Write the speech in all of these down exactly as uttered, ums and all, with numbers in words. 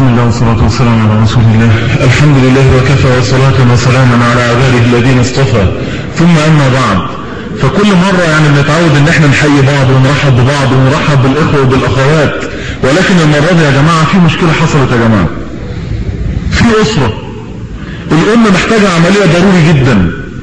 بسم الله والصلاة والسلام على رسول الله. الحمد لله وكفى وصلاة وسلاما على عباده الذين اصطفى، ثم أما بعد. فكل مرة يعني بنتعود ان احنا نحيي بعض ونرحب ببعض ونرحب بالإخوة وبالأخوات، ولكن المرة دي يا جماعة في مشكلة حصلت يا جماعة. في أسرة الأم محتاجة عملية ضروري جدا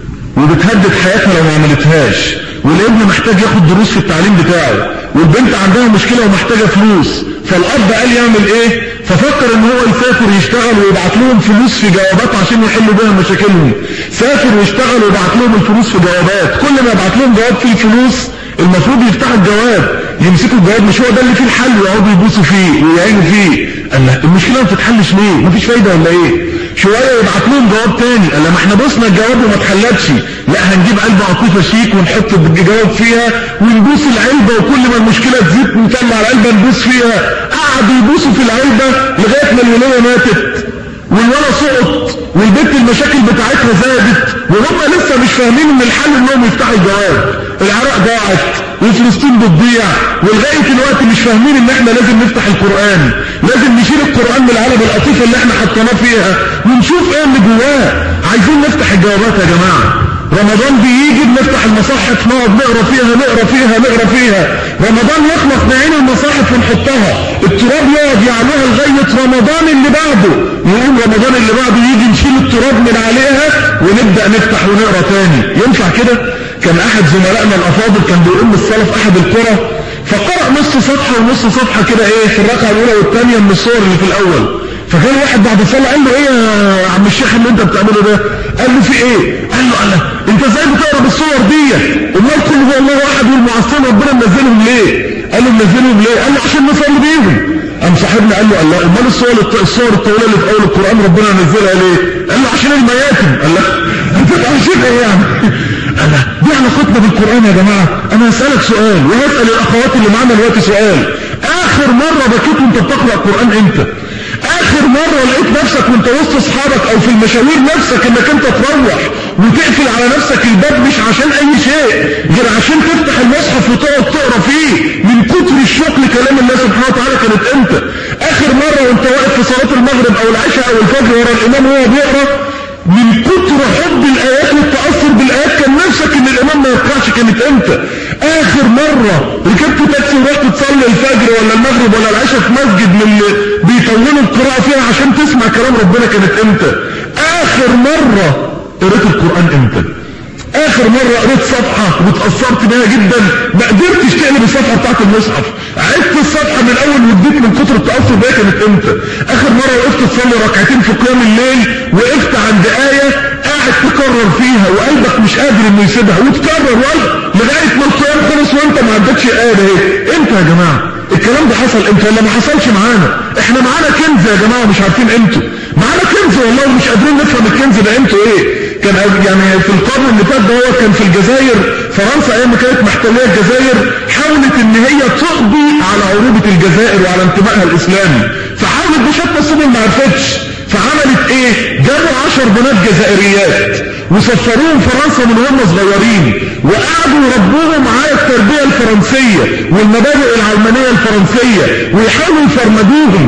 وبتهدد حياتها لو ما عملتهاش، والابن محتاج ياخد دروس في التعليم بتاعه، والبنت عندها مشكلة ومحتاجة فلوس. فالأب قال يعمل ايه؟ ففكر ان هو يسافر يشتغل ويبعت لهم فلوس في جوابات عشان يحلوا بيها مشاكلهم. سافر ويشتغل ويبعت لهم الفلوس في جوابات، كل ما يبعت لهم جواب فيه الفلوس المفروض يفتحوا الجواب يمسكوا الجواب، مش هو ده اللي فيه الحل، ويقعدوا يبوسوا فيه ويعينوا فيه. قال له المشكلة ما بتتحلش ليه؟ مفيش فايدة ولا ايه؟ شوية يبعت لهم جواب تاني، قال له ما احنا بوسنا الجواب وما اتحلتش، لا هنجيب علبة عطيفة شيك ونحط الجواب فيها ونبوس العلبة، وكل ما المشكلة تزيد نطلع العلبة نبوس فيها. قعدوا يبوسوا في العلبة لغاية ما الولية ماتت والولد سقط والبنت المشاكل بتاعتها زادت، وهم لسه مش فاهمين ان الحل انهم يفتحوا الجواب. العراق ضاعت وفلسطين بتضيع، ولغايه دلوقتي مش فاهمين ان احنا لازم نفتح القرآن، لازم نشيل القرآن من العلب القطيفة اللي احنا حطيناه فيها ونشوف ايه اللي جواه. عايزين نفتح الجوابات يا جماعة. رمضان بيجي بنفتح المصاحف نقعد نقرا فيها نقرا فيها نقرا فيها، رمضان يخلص نعين المصاحف ونحطها، التراب يقعد يعلوها لغايه رمضان اللي بعده، يقوم رمضان اللي بعده يجي نشيل التراب من عليها ونبدا نفتح ونقرا تاني. ينفع كده؟ كان احد زملائنا الافاضل كان بيقوم الصلاه في احد القرى، فقرأ نص صفحه ونص صفحه كده ايه في الركعه الاولى والثانيه من الصور اللي في الاول. فكان واحد بعد الصلاه قال له ايه يا عم الشيخ اللي انت بتعمله ده؟ قال له في ايه؟ قال له الله انت ازاي بتقرا بالصور دي؟ امال كل هو الله احد والمعصم ربنا منزلهم ليه؟ قال له منزلهم ليه؟ قال له عشان نصلي بيهم. قام صاحبنا قال له الله امال الصور الصور الطويله اللي في اول القران ربنا نزلها ليه؟ قال له عشان المياتم. قال له انت عشان ايه يعني؟ قال له دي علاقتنا بالقران يا جماعه. انا هسالك سؤال وهسال الاخوات اللي معانا دلوقتي سؤال، اخر مره بكيت وانت بتقرا القران امتى؟ اخر مرة لقيت نفسك وانت وسط اصحابك او في المشاوير نفسك انك انت تروح وتقفل على نفسك الباب مش عشان اي شيء غير عشان تفتح المصحف وتقعد تقرا فيه من كتر الشوق لكلام الله سبحانه وتعالى؟ كانت امتى؟ اخر مرة وانت واقف في صلاة المغرب او العشاء او الفجر ورا الامام وهو بيقرا من كتر حب الايات والتأثر بالايات كان نفسك ان الامام ما يقرأش؟ كانت امتى؟ اخر مرة ركبت تاكسي ورحت تصلي الفجر ولا المغرب ولا العشاء في مسجد من اللي بيطولوا القراءة فيها عشان تسمع كلام ربنا كانت امتى؟ اخر مرة قريت القرآن امتى؟ اخر مرة قريت صفحة واتأثرت بيها جدا ما قدرتش تقلب الصفحة بتاعت المصحف، عدت الصفحة من اول وجديد من كتر التأثر بيها كانت امتى؟ اخر مرة وقفت تصلي ركعتين في قيام الليل وقفت عند آية قاعد تكرر فيها وقلبك مش قادر انه يسيبها وتكرر وقلب لغاية ما القيام خلص وانت ما عندكش آية اهي. امتى يا جماعة؟ الكلام ده حصل امتى ولا ما حصلش معانا؟ احنا معانا كنز يا جماعة مش عارفين قيمته، معانا كنز والله ومش قادرين نفهم الكنز ده قيمته ايه. كان يعني في القرن اللي فات ده هو كان في الجزائر، فرنسا ايام ما كانت محتليه الجزائر حاولت ان هي تقضي على عروبة الجزائر وعلى انتمائها الاسلامي، فحاولت بشتى السبل ما عرفتش، فعملت ايه؟ جابوا عشر بنات جزائريات وسفروهم فرنسا من هم صغيرين وقعدوا يربوهم على التربيه الفرنسيه والمبادئ العلمانيه الفرنسيه ويحاولوا يفرمدوهم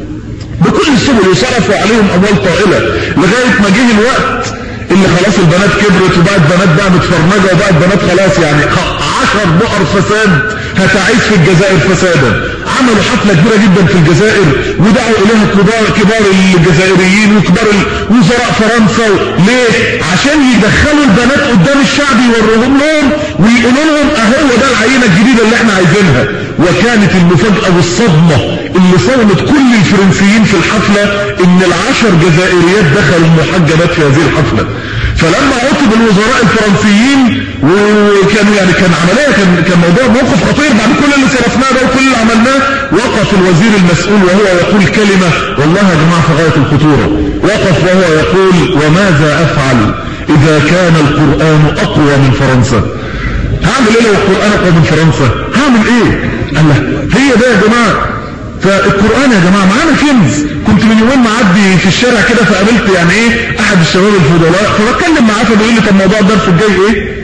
بكل السبل وصرفوا عليهم اموال طائله لغايه ما جه الوقت اللي خلاص البنات كبرت وبقت بنات بقى متفرمجه وبقت بنات خلاص يعني عشر بؤر فساد هتعيش في الجزائر فسادا. عملوا حفلة كبيرة جدا في الجزائر ودعوا اليها كبار كبار الجزائريين وكبار وزراء فرنسا. ليه؟ عشان يدخلوا البنات قدام الشعب يوروهم لهم ويقولوا لهم اهو ده العينة الجديدة اللي احنا عايزينها. وكانت المفاجأة والصدمة اللي صدمت كل الفرنسيين في الحفلة ان العشر جزائريات دخلوا المحجبات في هذه الحفلة. فلما عطب الوزراء الفرنسيين وكانوا يعني كان عملية كان كان موضوع موقف خطير بعد كل اللي صرفناه ده وكل اللي عملناه، وقف الوزير المسؤول وهو يقول كلمة والله يا جماعة في غاية الخطورة. وقف وهو يقول وماذا افعل اذا كان القرآن اقوى من فرنسا؟ هعمل ايه لو القرآن اقوى من فرنسا؟ هعمل ايه؟ قال له هي ده يا جماعة. فالقرآن يا جماعة معانا كنز. كنت من يومين معدي في الشارع كده فقابلت يعني ايه احد الشباب الفضلاء فبتكلم معاه فبيقول لي طب موضوع الدرس الجاي ايه؟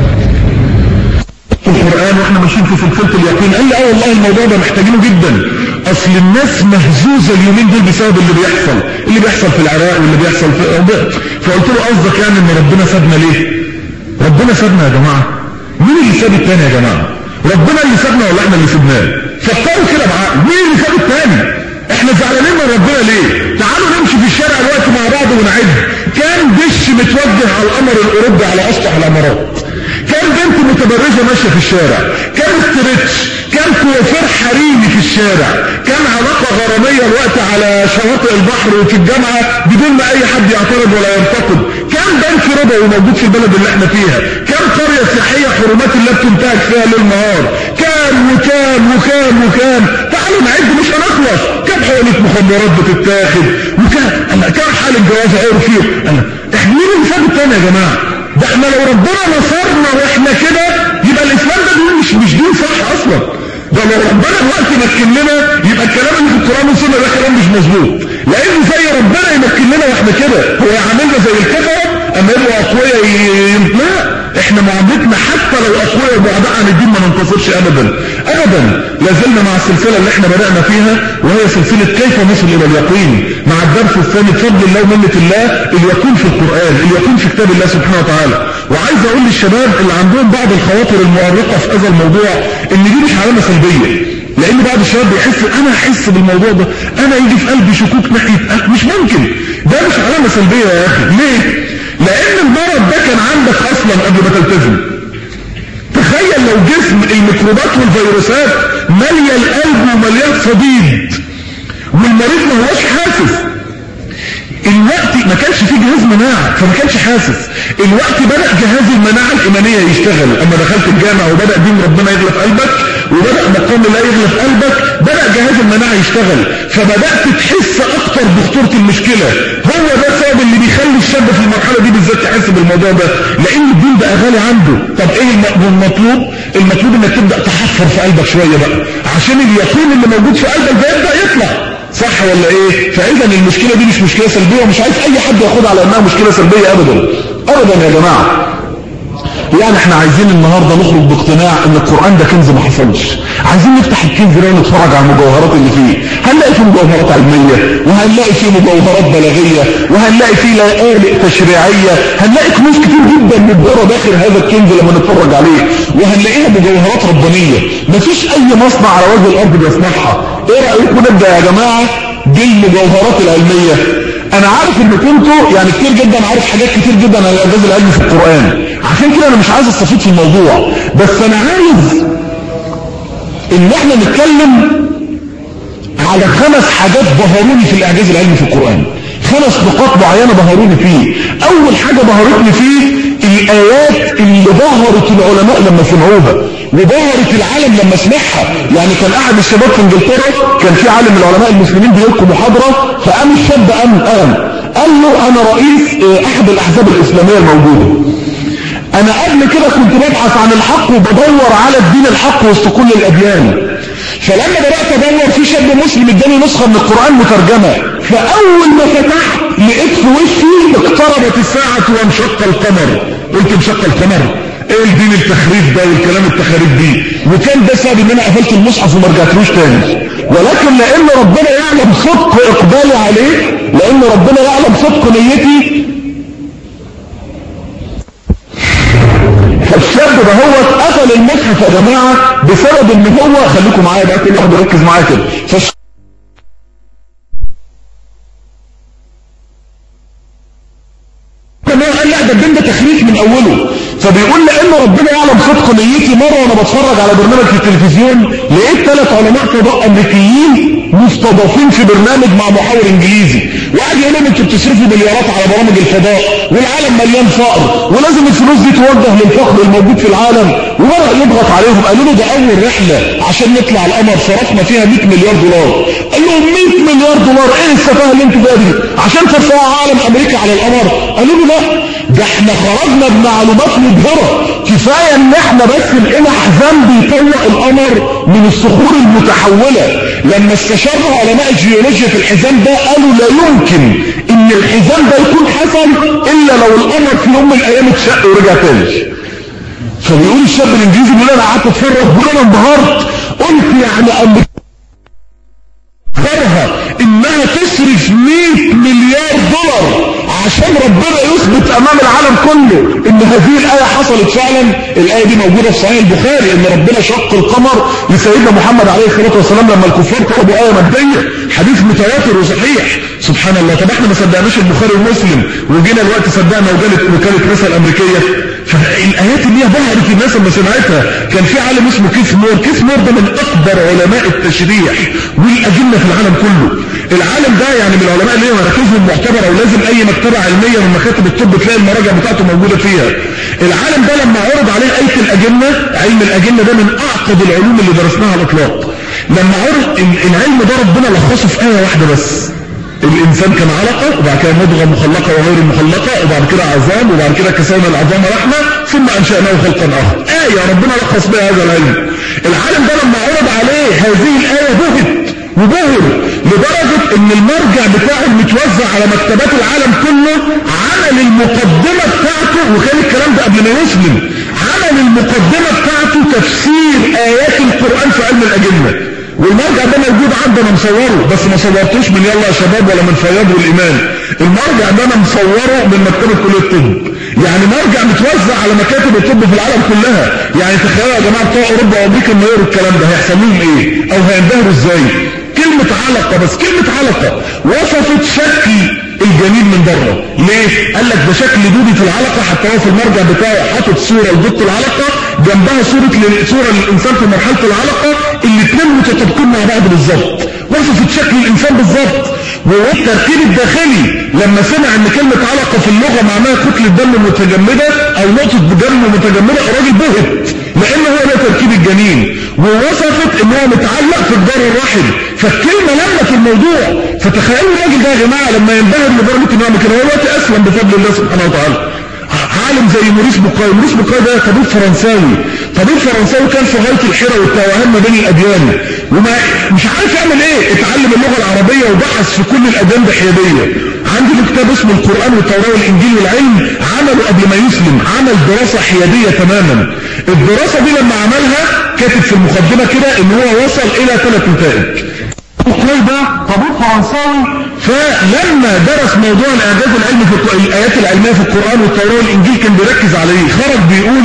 القرآن واحنا ماشيين في سلسلة اليقين. قال لي اه والله الموضوع ده محتاجينه جدا. اصل الناس مهزوزة اليومين دول بسبب اللي بيحصل اللي بيحصل في العراق واللي بيحصل في فقلت له قصدك يعني ان ربنا سابنا ليه؟ ربنا سابنا يا جماعة؟ مين اللي ساب التاني يا جماعة؟ ربنا اللي سابنا ولا احنا اللي سبناه؟ فكروا كده معاه، مين اللي ساب التاني؟ احنا زعلانين من ربنا ليه؟ تعالوا نمشي في الشارع دلوقتي مع بعض ونعد كان دش متوجه على القمر الاوروبي على اسطح الامارات، كان بنت متبرجه ماشيه في الشارع، كان استرتش، كان كوافير حريمي في الشارع، كان علاقه غراميه الوقت على شواطئ البحر وفي الجامعه بدون ما اي حد يعترض ولا ينتقد، كان بنك ربوي موجود في البلد اللي احنا فيها، كان قريه سياحيه حرمات الله بتنتهك فيها ليل نهار، كان وكان وكان وكان تعالوا نعد مش هنخلص، كان حواليك مخدرات بتتاخد، وكان كان حال الجواز عرفي، احنا مين اللي ساب التاني يا جماعه؟ ده احنا لو ربنا نصرنا واحنا كده يبقى الاسلام ده دين مش مش دين صح اصلا. ده لو ربنا دلوقتي مكن لنا يبقى الكلام اللي في القران والسنه ده كلام مش مظبوط، لان زي ربنا يمكن لنا واحنا كده هو يعاملنا زي الكفره اما يبقوا اقوياء لا، احنا معاملتنا حتى لو اقوياء وبعداء عن الدين ما ننتصرش ابدا ابدا. لازلنا مع السلسله اللي احنا بدانا فيها وهي سلسله كيف نصل الى اليقين، مع الدرس الثاني بفضل الله ومنه الله اليقين في القران، اليقين في كتاب الله سبحانه وتعالى. وعايز اقول للشباب اللي عندهم بعض الخواطر المؤرقه في هذا الموضوع ان دي مش علامه سلبيه، لان بعض الشباب بيحس انا احس بالموضوع ده انا يجي في قلبي شكوك ناحيه مش ممكن، ده مش علامه سلبيه يا اخي. ليه؟ لان المرض ده كان عندك اصلا قبل ما تلتزم. تخيل لو جسم الميكروبات والفيروسات ماليه القلب ومليان صديد والمريض ما هوش حاسس، الوقت ما كانش فيه جهاز مناعه فما كانش حاسس، الوقت بدأ جهاز المناعه الايمانيه يشتغل، اما دخلت الجامعه وبدأ دين ربنا يغلى في قلبك وبدأ مقام الله يغلى في قلبك بدأ جهاز المناعه يشتغل، فبدأت تحس اكتر بخطوره المشكله. هو ده السبب اللي بيخلي الشاب في المرحله دي بالذات يحس بالموضوع ده، لان الدين بقى غالي عنده. طب ايه المطلوب؟ المطلوب انك تبدأ تحفر في قلبك شويه بقى عشان اليقين اللي موجود في قلبك ده يبدأ يطلع، صح ولا ايه؟ فاذا المشكله دي مش مشكله سلبيه، ومش عايز اي حد ياخدها على انها مشكله سلبيه ابدا ابدا يا جماعه. يعني احنا عايزين النهارده نخرج باقتناع ان القران ده كنز ما حصلش، عايزين نفتح الكنز ده ونتفرج على المجوهرات اللي فيه، هنلاقي فيه مجوهرات علميه وهنلاقي فيه مجوهرات بلاغيه وهنلاقي فيه لآلئ تشريعيه، هنلاقي كنوز كتير جدا متداره داخل هذا الكنز لما نتفرج عليه، وهنلاقيها مجوهرات ربانيه مفيش اي مصنع على وجه الارض بيصنعها. ايه رايكم نبدا يا جماعه بالمجوهرات العلميه؟ انا عارف ان كنتوا يعني كتير جدا عارف حاجات كتير جدا عن الاعجاز العلمي في القران، عشان كده انا مش عايز استفيد في الموضوع، بس انا عايز ان احنا نتكلم على خمس حاجات بهروني في الاعجاز العلمي في القران، خمس نقاط معينه بهروني فيه. اول حاجه بهرتني فيه الايات اللي بهرت العلماء لما سمعوها وبهرت العالم لما سمعها. يعني كان احد الشباب في انجلترا كان في عالم من العلماء المسلمين بيلقي محاضره، فقام الشاب قام قام قال له انا رئيس احد الاحزاب الاسلاميه الموجوده، انا قبل كده كنت ببحث عن الحق وبدور على الدين الحق وسط كل الاديان، فلما بدات ادور في شاب مسلم اداني نسخه من القران مترجمه، فاول ما فتحت لقيت في وشي اقتربت الساعه وانشق القمر. قلت انشق القمر ايه الدين التخريف ده والكلام التخاريف دي؟ وكان ده سبب ان انا قفلت المصحف وما رجعتلوش تاني، ولكن لان ربنا يعلم صدق اقبالي عليه، لان ربنا يعلم صدق نيتي، فالشاب ده هو قفل المصحف يا جماعه بسبب ان هو خليكم معايا بقى كل واحد يركز معايا كده. فالش... قال لا ده الدين ده تخريف من اوله، فبيقول لان ربنا يعلم صدق نيتي. مره وانا بتفرج على برنامج في التلفزيون لقيت ثلاث علماء فضاء امريكيين مستضافين في برنامج مع محاور انجليزي، وقعد يقول لهم انتوا بتصرفوا مليارات على برامج الفضاء والعالم مليان فقر ولازم الفلوس دي توجه للفقر الموجود في العالم، وبدا يضغط عليهم. قالوا له ده اول رحله عشان نطلع القمر صرفنا فيها مئة مليار دولار. قال لهم مئة مليار دولار ايه السفاهه اللي انتوا فيها دي عشان ترفعوا عالم امريكا على القمر؟ قالوا له لا ده احنا خرجنا بمعلومات مبهره، كفايه ان احنا بس لقينا حزام بيطلق القمر من الصخور المتحوله. لما استشاروا علماء الجيولوجيا في الحزام ده قالوا لا يمكن ان الحزام ده يكون حصل الا لو القمر في يوم من الايام اتشق ورجع تاني. فبيقول الشاب الانجليزي بيقول انا قعدت اتفرج بيقول انا انبهرت، قلت يعني امريكا امام العالم كله ان هذه الايه حصلت فعلا. الايه دي موجوده في صحيح البخاري ان ربنا شق القمر لسيدنا محمد عليه الصلاه والسلام لما الكفار طلبوا ايه ماديه، حديث متواتر وصحيح. سبحان الله. طب احنا ما صدقناش البخاري ومسلم وجينا الوقت صدقنا وجالت وكاله ناسا الامريكيه. فالايات اللي هي بهرت الناس لما سمعتها. كان في عالم اسمه كيث مور، كيث مور ده من اكبر علماء التشريح والاجنه في العالم كله. العالم ده يعني من العلماء اللي هي مراكزهم معتبره ولازم اي مكتبه علميه من مكاتب الطب تلاقي المراجع بتاعته موجوده فيها. العالم ده لما عرض عليه ايه الاجنه، علم الاجنه ده من اعقد العلوم اللي درسناها على الاطلاق. لما عرض العلم ده ربنا لخصه في ايه واحده بس. الانسان كان علقه وبعد كده مضغه مخلقه وغير مخلقه وبعد كده عظام وبعد كده كسونا العظام لحمه ثم انشاناه خلقا اخر. ايه ربنا لخص بها هذا العلم. العالم ده لما عرض عليه هذه الايه بهت وبهر لدرجه ان المرجع بتاعه المتوزع على مكتبات العالم كله عمل المقدمه بتاعته، وكان الكلام ده قبل ما يسلم، عمل المقدمه بتاعته تفسير ايات القران في علم الاجنه. والمرجع ده موجود عندنا مصوره، بس ما صورتوش من يلا يا شباب ولا من فياض والايمان. المرجع ده انا مصوره من مكتبه كليه الطب، يعني مرجع متوزع على مكاتب الطب في العالم كلها. يعني تخيلوا يا جماعه بتوع اوروبا وامريكا لما يقروا الكلام ده هيحصل لهم ايه او هينبهروا ازاي؟ كلمه علقه، بس كلمه علقه وصفت شكل الجنين من بره. ليه؟ قال لك ده شكل دودة العلقه، حتى هو في المرجع بتاعه حاطط صوره لدودة العلقه جنبها صوره صوره للانسان في مرحله العلقه، الاثنين متطابقين مع بعض بالظبط. وصفت شكل الانسان بالظبط. والتركيب الداخلي لما سمع ان كلمه علقه في اللغه معناها كتله دم متجمده او نقطه دم متجمده، الراجل بهت لان هو ده تركيب الجنين. ووصفت ان هو متعلق في الجدار الرحم، فالكلمه لمت الموضوع. فتخيلوا الراجل ده يا جماعه لما ينبهر لدرجه انه يعمل كده، هو دلوقتي اسلم بفضل الله سبحانه وتعالى. عالم زي موريس بوكاي، موريس بوكاي ده طبيب فرنساوي، طبيب فرنساوي كان في غايه الحيره والتوهان ما بين الاديان، وما مش عارف يعمل ايه. اتعلم اللغه العربيه وبحث في كل الاديان بحياديه. عنده كتاب اسمه القران والتوراه والانجيل والعلم، عمله قبل ما يسلم، عمل دراسه حياديه تماما. الدراسه دي لما عملها كاتب في المقدمه كده ان هو وصل الى ثلاث نتائج. بوكاي ده طبيب فرنساوي، فلما درس موضوع الاعجاز العلمي في الايات العلميه في القران والتوراه والانجيل كان بيركز عليه. خرج بيقول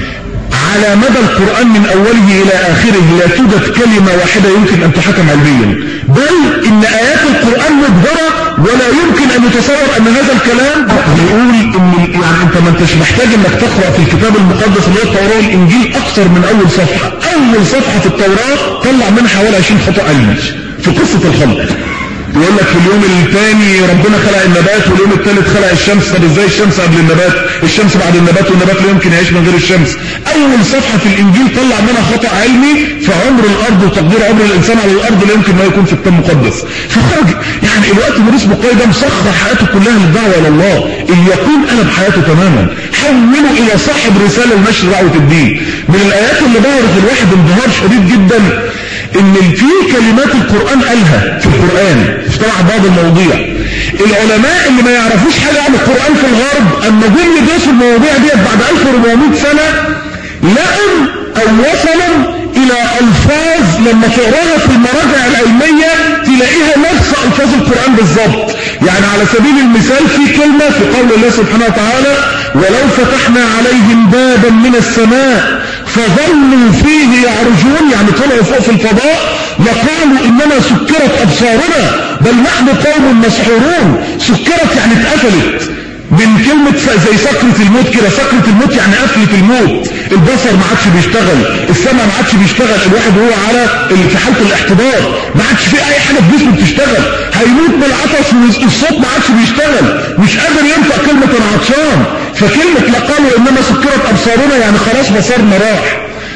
على مدى القران من اوله الى اخره لا توجد كلمه واحده يمكن ان تحكم علميا، بل ان ايات القران مجبره ولا يمكن ان يتصور ان هذا الكلام. بيقول ان يعني انت ما انتش محتاج انك تقرا في الكتاب المقدس اللي هو التوراه والانجيل اكثر من اول صفحه. اول صفحه في التوراه طلع منها حوالي عشرين خطا علمي في قصه الخلق. يقول لك في اليوم الثاني ربنا خلق النبات واليوم الثالث خلق الشمس. طب ازاي الشمس قبل النبات؟ الشمس بعد النبات، والنبات لا يمكن يعيش من غير الشمس. اول صفحه في الانجيل طلع منها خطا علمي في عمر الارض وتقدير عمر الانسان على الارض لا يمكن ما يكون في الكتاب المقدس. فخرج يعني الوقت موريس بوكاي ده مسخر حياته كلها للدعوه الى الله. اليقين قلب حياته تماما، حوله الى صاحب رساله لنشر دعوه الدين. من الايات اللي ظهرت الواحد انبهار شديد جدا ان في كلمات القرآن قالها في القرآن في طبعا بعض المواضيع. العلماء اللي ما يعرفوش حاجة عن القرآن في الغرب اما جم يدرسوا المواضيع ديت بعد ألف وأربعمائة سنة لقوا او وصلوا الى الفاظ لما تقراها في المراجع العلمية تلاقيها نفس الفاظ القرآن بالظبط. يعني على سبيل المثال في كلمة في قول الله سبحانه وتعالى ولو فتحنا عليهم بابا من السماء فظلوا فيه يعرجون، يعني طلعوا فوق في الفضاء لقالوا اننا سكرت ابصارنا بل نحن قوم مسحورون. سكرت يعني اتقفلت من كلمة زي سكرة الموت كده. سكرة الموت يعني قفلة الموت، البصر ما عادش بيشتغل، السمع ما عادش بيشتغل، الواحد هو على في حالة الاحتضار ما عادش في اي حاجة في جسمه بتشتغل، هيموت بالعطش والصوت ما عادش بيشتغل، مش قادر ينطق كلمة انا عطشان. فكلمة لقالوا انما سكرت ابصارنا يعني خلاص بصرنا راح.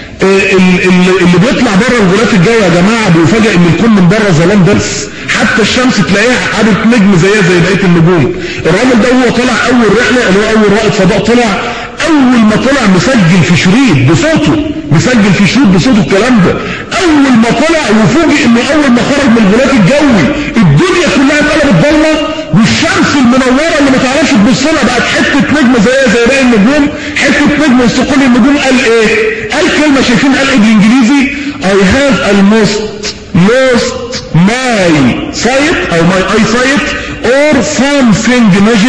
اللي بيطلع بره الغلاف الجوي يا جماعه بيفاجئ ان الكون من بره ظلام بس، حتى الشمس تلاقيها عادت نجم زيها زي بقيه النجوم. الراجل ده هو طلع اول رحله اللي هو اول رائد فضاء طلع، اول ما طلع مسجل في شريط بصوته، مسجل في شريط بصوته الكلام ده. اول ما طلع وفوجئ انه اول ما خرج من الغلاف الجوي الدنيا كلها اتقلبت ضلمه، والشمس المنوره اللي ما تعرفش تبص لها بقت حته نجم زيها زي باقي النجوم، حته نجم وسط كل النجوم. قال ايه؟ قال كلمه شايفين قال ايه بالانجليزي؟ I have almost lost my sight او my eyesight or something magic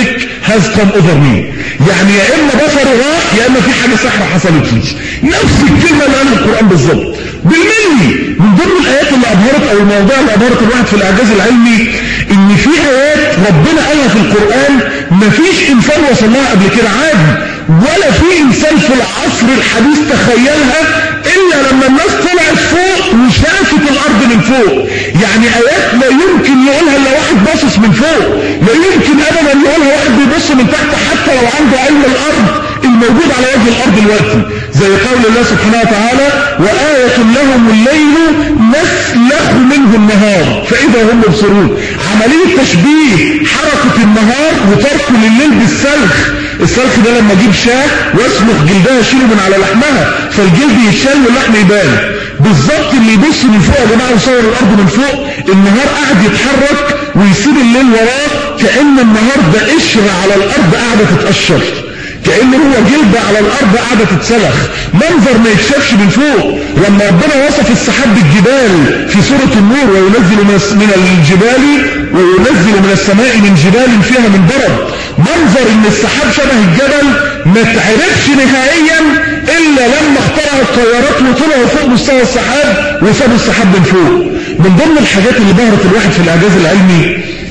has come over me. يعني يا اما بصره راح يا اما في حاجه سحره حصلت لي. نفس الكلمه اللي قالها القران بالظبط بالملي. من ضمن الايات اللي ابهرت او المواضيع اللي ابهرت الواحد في الاعجاز العلمي ان في ايات ربنا قالها في القران مفيش انسان وصل لها قبل كده عادي، ولا في انسان في العصر الحديث تخيلها الا لما الناس طلعت فوق وشافت الارض من فوق. يعني ايات لا يمكن يقولها الا واحد باصص من فوق، لا يمكن ابدا يقولها واحد بيبص من تحت حتى لو عنده علم الارض الموجود على وجه الارض دلوقتي. زي قول الله سبحانه وتعالى وآية لهم الليل نسلخ منه النهار فإذا هم مبصرون. عملية تشبيه حركة النهار وتركه لليل بالسلخ. السلخ ده لما اجيب شاه واسلخ جلدها اشيله من على لحمها فالجلد يتشال واللحم يبان. بالظبط اللي يبص من فوق يا جماعه ويصور الارض من فوق النهار قاعد يتحرك ويسيب الليل وراه كأن النهار ده قشر على الارض قاعده تتقشر، كأن هو جلد على الارض قاعده تتسلخ. منظر ما يتشافش من فوق. لما ربنا وصف السحاب بالجبال في سوره النور وينزل من الجبال وينزل من السماء من جبال فيها من برد، منظر ان السحاب شبه الجبل ما تعرفش نهائيا الا لما اخترعوا الطيارات وطلعوا فوق مستوى السحاب وسابوا السحاب من فوق. من ضمن الحاجات اللي بهرت الواحد في الاعجاز العلمي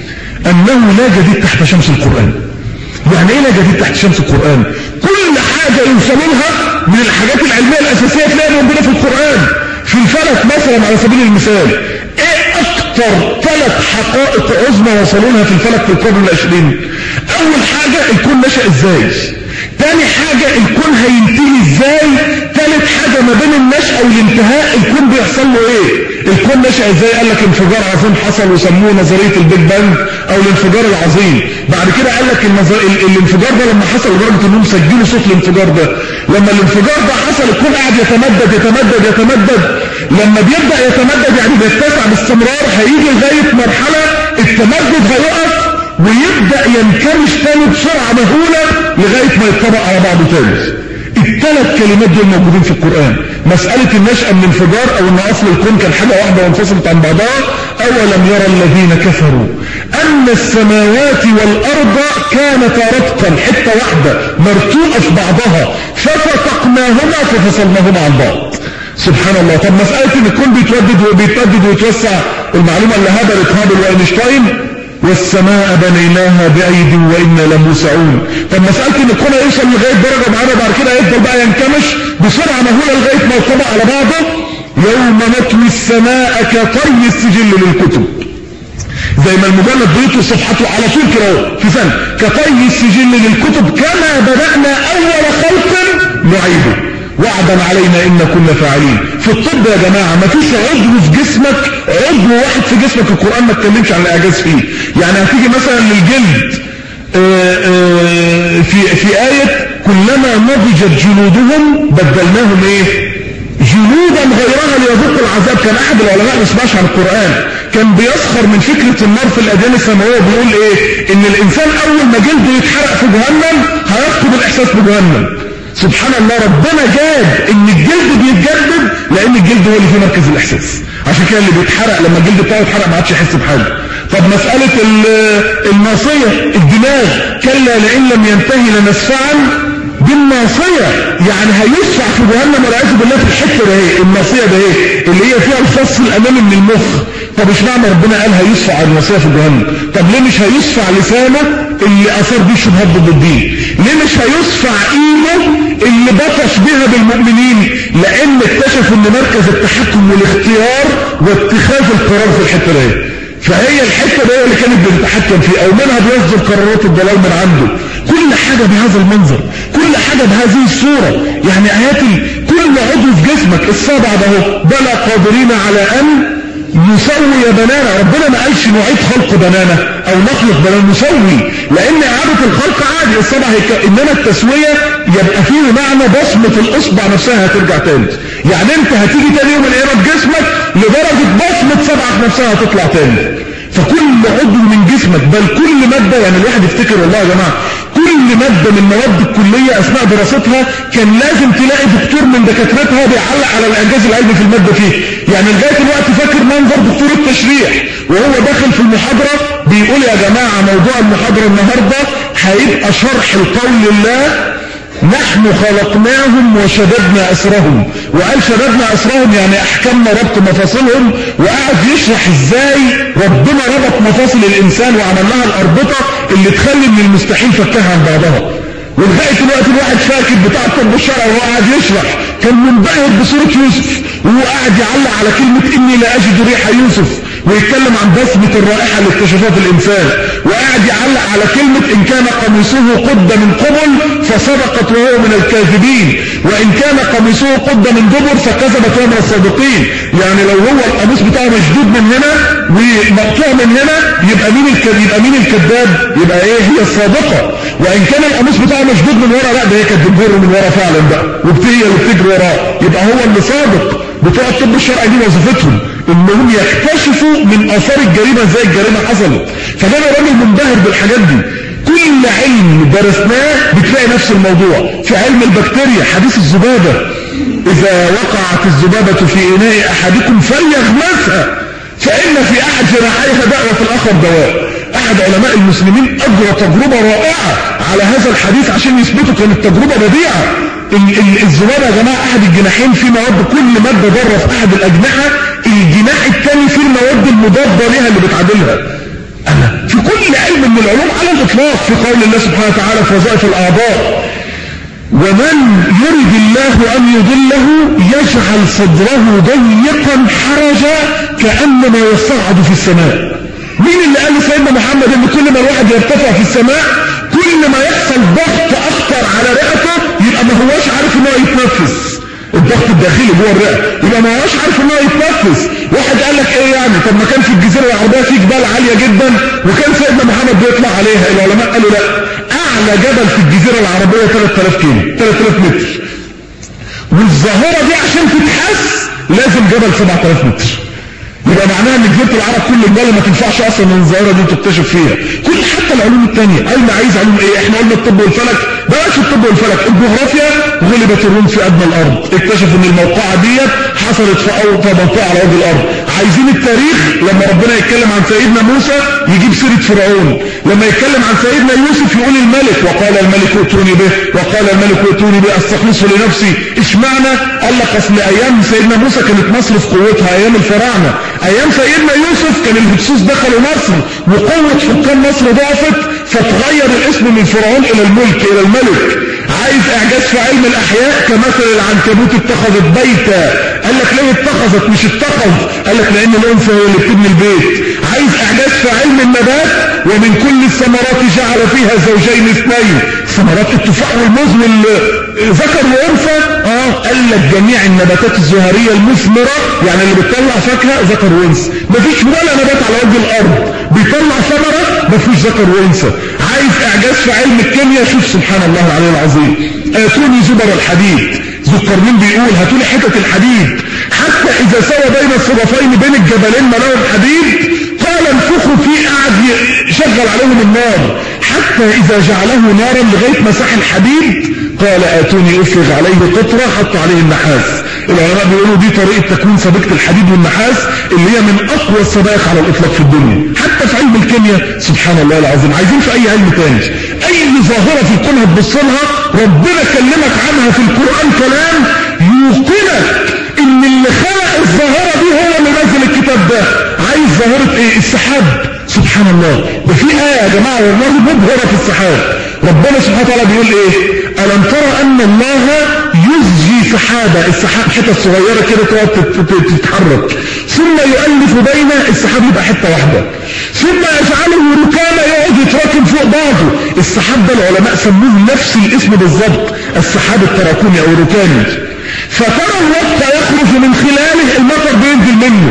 انه لا جديد تحت شمس القرآن. يعني ايه لا جديد تحت شمس القرآن؟ كل حاجة يوصلوا لها من الحاجات العلمية الاساسية تلاقيها موجودة في القرآن. في الفلك مثلا على سبيل المثال، ايه اكتر ثلاث حقائق عظمى وصلوا لها في الفلك في القرن العشرين؟ اول حاجة الكون نشأ ازاي، تاني حاجة الكون هينتهي ازاي، تالت حاجة ما بين النشأة والانتهاء الكون بيحصل له ايه. الكون نشأ ازاي؟ قال لك انفجار عظيم حصل وسموه نظرية البيج بانج او الانفجار العظيم. بعد كده قال لك النظر... الانفجار ده لما حصل لدرجة انهم سجلوا صوت الانفجار ده، لما الانفجار ده حصل الكون قاعد يتمدد يتمدد يتمدد، لما بيبدأ يتمدد يعني بيتسع باستمرار هيجي لغاية مرحلة التمدد هيقف ويبدأ ينكمش تاني بسرعة مهولة لغاية ما يتطبق على بعضه تاني. الثلاث كلمات دول موجودين في القرآن. مسألة النشأة من انفجار او ان اصل الكون كان حاجة واحدة وانفصلت عن بعضها. اولم يرى الذين كفروا ان السماوات والارض كانتا رتقا، حتة واحدة مرتوقة في بعضها ففتقناهما ففصلناهما عن بعض. سبحان الله. طب مسألة ان الكون بيتودد وبيتمدد ويتوسع، المعلومة اللي هبلت هابل واينشتاين والسماء بنيناها بأيد وإنا لموسعون. طب مسألة ان الكون يوصل لغاية درجة معينة بعد كده يفضل بقى ينكمش بسرعة مهولة لغاية ما يطبق على بعضه. يوم نطوي السماء كطي السجل للكتب، زي ما المجلد بيطوي صفحته على طول كده في سنة، كطي السجل للكتب كما بدأنا أول خلق نعيده وعدا علينا إن كنا فاعلين. في الطب يا جماعة ما فيش عضو في جسمك، عضو واحد في جسمك القرآن ما اتكلمش عن الإعجاز فيه. يعني هتيجي مثلا للجلد آآ آآ في في آية كلما نضجت جلودهم بدلناهم ايه؟ جلودا غيرها ليذوقوا العذاب. كان احد العلماء ما يسمعش عن القرآن كان بيسخر من فكرة النار في الأديان السماوية، بيقول ايه؟ ان الانسان اول ما جلده يتحرق في جهنم هيفقد الاحساس بجهنم. سبحان الله. ربنا جاب ان الجلد بيتجدد لان الجلد هو اللي فيه مركز الاحساس، عشان كده اللي بيتحرق لما الجلد بتاعه يتحرق ما عادش يحس بحاجه. طب مسألة الناصية الدماغ، كلا لئن لم ينتهي لنسفعا بالناصية، يعني هيسفع في جهنم والعياذ بالله في الحته ده ايه؟ الناصية ده ايه؟ اللي هي فيها الفص الامامي من المخ. طب ايش معنى ربنا قال هيسفع الناصية في جهنم؟ طب ليه مش هيسفع لسانه اللي اثار بيه شبهات ضد الدين؟ ليه مش هيسفع ايده اللي بطش بها بالمؤمنين؟ لان اكتشف ان مركز التحكم والاختيار واتخاذ القرار في الحته دي، فهي الحته دي اللي كانت بتتحكم فيه او منها بيصدر قرارات الضلال من عنده. كل حاجه بهذا المنظر، كل حاجه بهذه الصوره. يعني ايات كل عضو في جسمك، الصابع ده اهو بلى قادرين على ان نسوي بنانا. ربنا ما قالش نعيد خلق بنانا او نخلق بنانا، نسوي، لان اعاده الخلق عادي الصبع هيك، انما التسويه يبقى فيه معنى بصمه الاصبع نفسها هترجع تاني. يعني انت هتيجي تاني يوم الايام بجسمك لدرجه بصمه صبعك نفسها هتطلع تاني. فكل عضو من جسمك بل كل ماده، يعني الواحد يفتكر والله يا جماعه كل ماده من مواد الكليه اثناء دراستها كان لازم تلاقي دكتور من دكاترتها بيعلق على الاعجاز العلمي في الماده فيه. يعني لغايه الوقت فاكر منظر دكتور التشريح وهو داخل في المحاضره بيقول يا جماعه موضوع المحاضره النهارده هيبقى شرح القول لله نحن خلقناهم وشددنا أسرهم. وقال شددنا أسرهم يعني أحكمنا ربط مفاصلهم، وقعد يشرح ازاي ربنا ربط مفاصل الإنسان وعمل لها الأربطة اللي تخلي من المستحيل فكها عن بعضها. ولغاية الوقت الواحد فاكر بتاع الطب الشرعي وهو قاعد يشرح كان منبهر بصورة يوسف، وهو قاعد يعلق على كلمة إني لا أجد ريح يوسف، ويتكلم عن بسمة الرائحة اللي اكتشفها في الإنسان، وقاعد يعلق على كلمة إن كان قميصه قد من قبل فصدقت وهو من الكاذبين، وإن كان قميصه قد من دبر فكذبت وهو من الصادقين. يعني لو هو القميص بتاعه مشدود من هنا ومقطوع من هنا يبقى مين الكذب؟ يبقى مين الكذاب؟ يبقى ايه؟ هي الصادقة. وإن كان القميص بتاعه مشدود من ورا، لا ده هي كانت بتجر من ورا فعلا بقى، وهي اللي بتجري وراه، يبقى هو اللي صادق. بتوع الطب الشرعي دي وظيفتهم انهم يكتشفوا من اثار الجريمه ازاي الجريمه حصلت. فده راجل منبهر بالحاجات دي. كل علم درسناه بتلاقي نفس الموضوع. في علم البكتيريا حديث الذبابه، اذا وقعت الذبابه في اناء احدكم فليغمسها فان في احد جناحيها داء وفي الاخر دواء. احد علماء المسلمين اجرى تجربه رائعه على هذا الحديث عشان يثبتوا كانت تجربه بديعه. الذبابه يا جماعه احد الجناحين فيه مواد، كل ماده ضاره في احد الاجنحه الجناح الثاني فيه المواد المضاده لها اللي بتعادلها. انا في كل علم من العلوم على الاطلاق في قول الله سبحانه وتعالى في وظائف الاعضاء ومن يرد الله ان يضله يجعل صدره ضيقا حرجا كانما يصعد في السماء. مين اللي قال لسيدنا محمد ان كل ما الواحد يرتفع في السماء كل ما يحصل ضغط اكتر على رئته يبقى ما هواش عارف ان هو يتنفس؟ الضغط الداخلي جوه الرئه يبقى ما هواش عارف ان هو يتنفس. واحد قال لك ايه يعني؟ طب ما كان في الجزيره العربيه في جبال عاليه جدا وكان سيدنا محمد بيطلع عليها. العلماء قالوا لا، اعلى جبل في الجزيره العربيه ثلاثة آلاف كيلو، ثلاثة آلاف متر، والظاهره دي عشان تتحس لازم جبل سبعة آلاف متر. يبقى معناها ان جزيره العرب كل الجبال ما تنفعش اصلا ان الظاهره دي تكتشف فيها. كل حتى العلوم الثانيه علم عايز علوم ايه؟ احنا قلنا الطب والفلك، بلاش الطب والفلك، الجغرافيا غلبت الروم في ادنى الارض، اكتشفوا ان الموقعه ديت حصلت في اول منطقه على وجه الارض. عايزين التاريخ لما ربنا يتكلم عن سيدنا موسى يجيب سيره فرعون، لما يتكلم عن سيدنا يوسف يقول الملك وقال الملك ائتوني به، وقال الملك ائتوني به استخلصه لنفسي. اشمعنى؟ قال لك اصل ايام سيدنا موسى كانت مصر في قوتها، ايام الفراعنه. ايام سيدنا يوسف كان الهكسوس دخلوا مصر وقوه حكام مصر ضعفت فتغير الاسم من فرعون الى الملك الى الملك. عايز اعجاز في علم الاحياء كمثل العنكبوت اتخذت بيتا. قال لك ليه اتخذت مش اتخذ؟ قال لك لان الانثى هي اللي بتبني البيت. عايز اعجاز في علم النبات ومن كل الثمرات جعل فيها زوجين اثنين، ثمرات التفاح والموز والذكر وانثى. اه قال لك جميع النباتات الزهريه المثمره يعني اللي بتطلع فاكهه ذكر وانثى. مفيش ولا نبات على وجه الارض بيطلع ثمره مفيش ذكر وانثى. عايز اعجاز في علم الكيمياء، شوف سبحان الله العلي العظيم، اتوني زبر الحديد. ذو القرنين بيقول هاتولي حتة الحديد حتى اذا سوى بين الصدفين بين الجبلين ملاهم حديد قال انفخوا فيه، قعد يشغل عليهم النار حتى اذا جعله نارا لغايه مساح الحديد قال اتوني افرغ عليه قطره حط عليه النحاس. العلماء بيقولوا دي طريقه تكوين سبيكه الحديد والنحاس اللي هي من اقوى السبائك على الاطلاق في الدنيا. حتى في علم الكيمياء سبحان الله العظيم. عايزين في اي علم تاني اي ظاهره في الكون هتبص لها ربنا كلمك عنها في القران كلام يوقنك ان اللي خلق الظاهره دي هو اللي نزل الكتاب ده. عايز ظاهره ايه؟ السحاب. سبحان الله، ده في ايه يا جماعه والله مبهره في السحاب. ربنا سبحانه وتعالى بيقول ايه؟ الم ترى ان الله يزجي سحابه، السحاب حته صغيره كده تقعد تتحرك ثم يؤلف بين السحاب يبقى حته واحده ثم يجعله ركاما يقعد يتراكم فوق بعضه. السحاب ده العلماء سموه نفس الاسم بالظبط، السحاب التراكمي او الركامي. فترى الوقت يخرج من خلاله المطر بينزل منه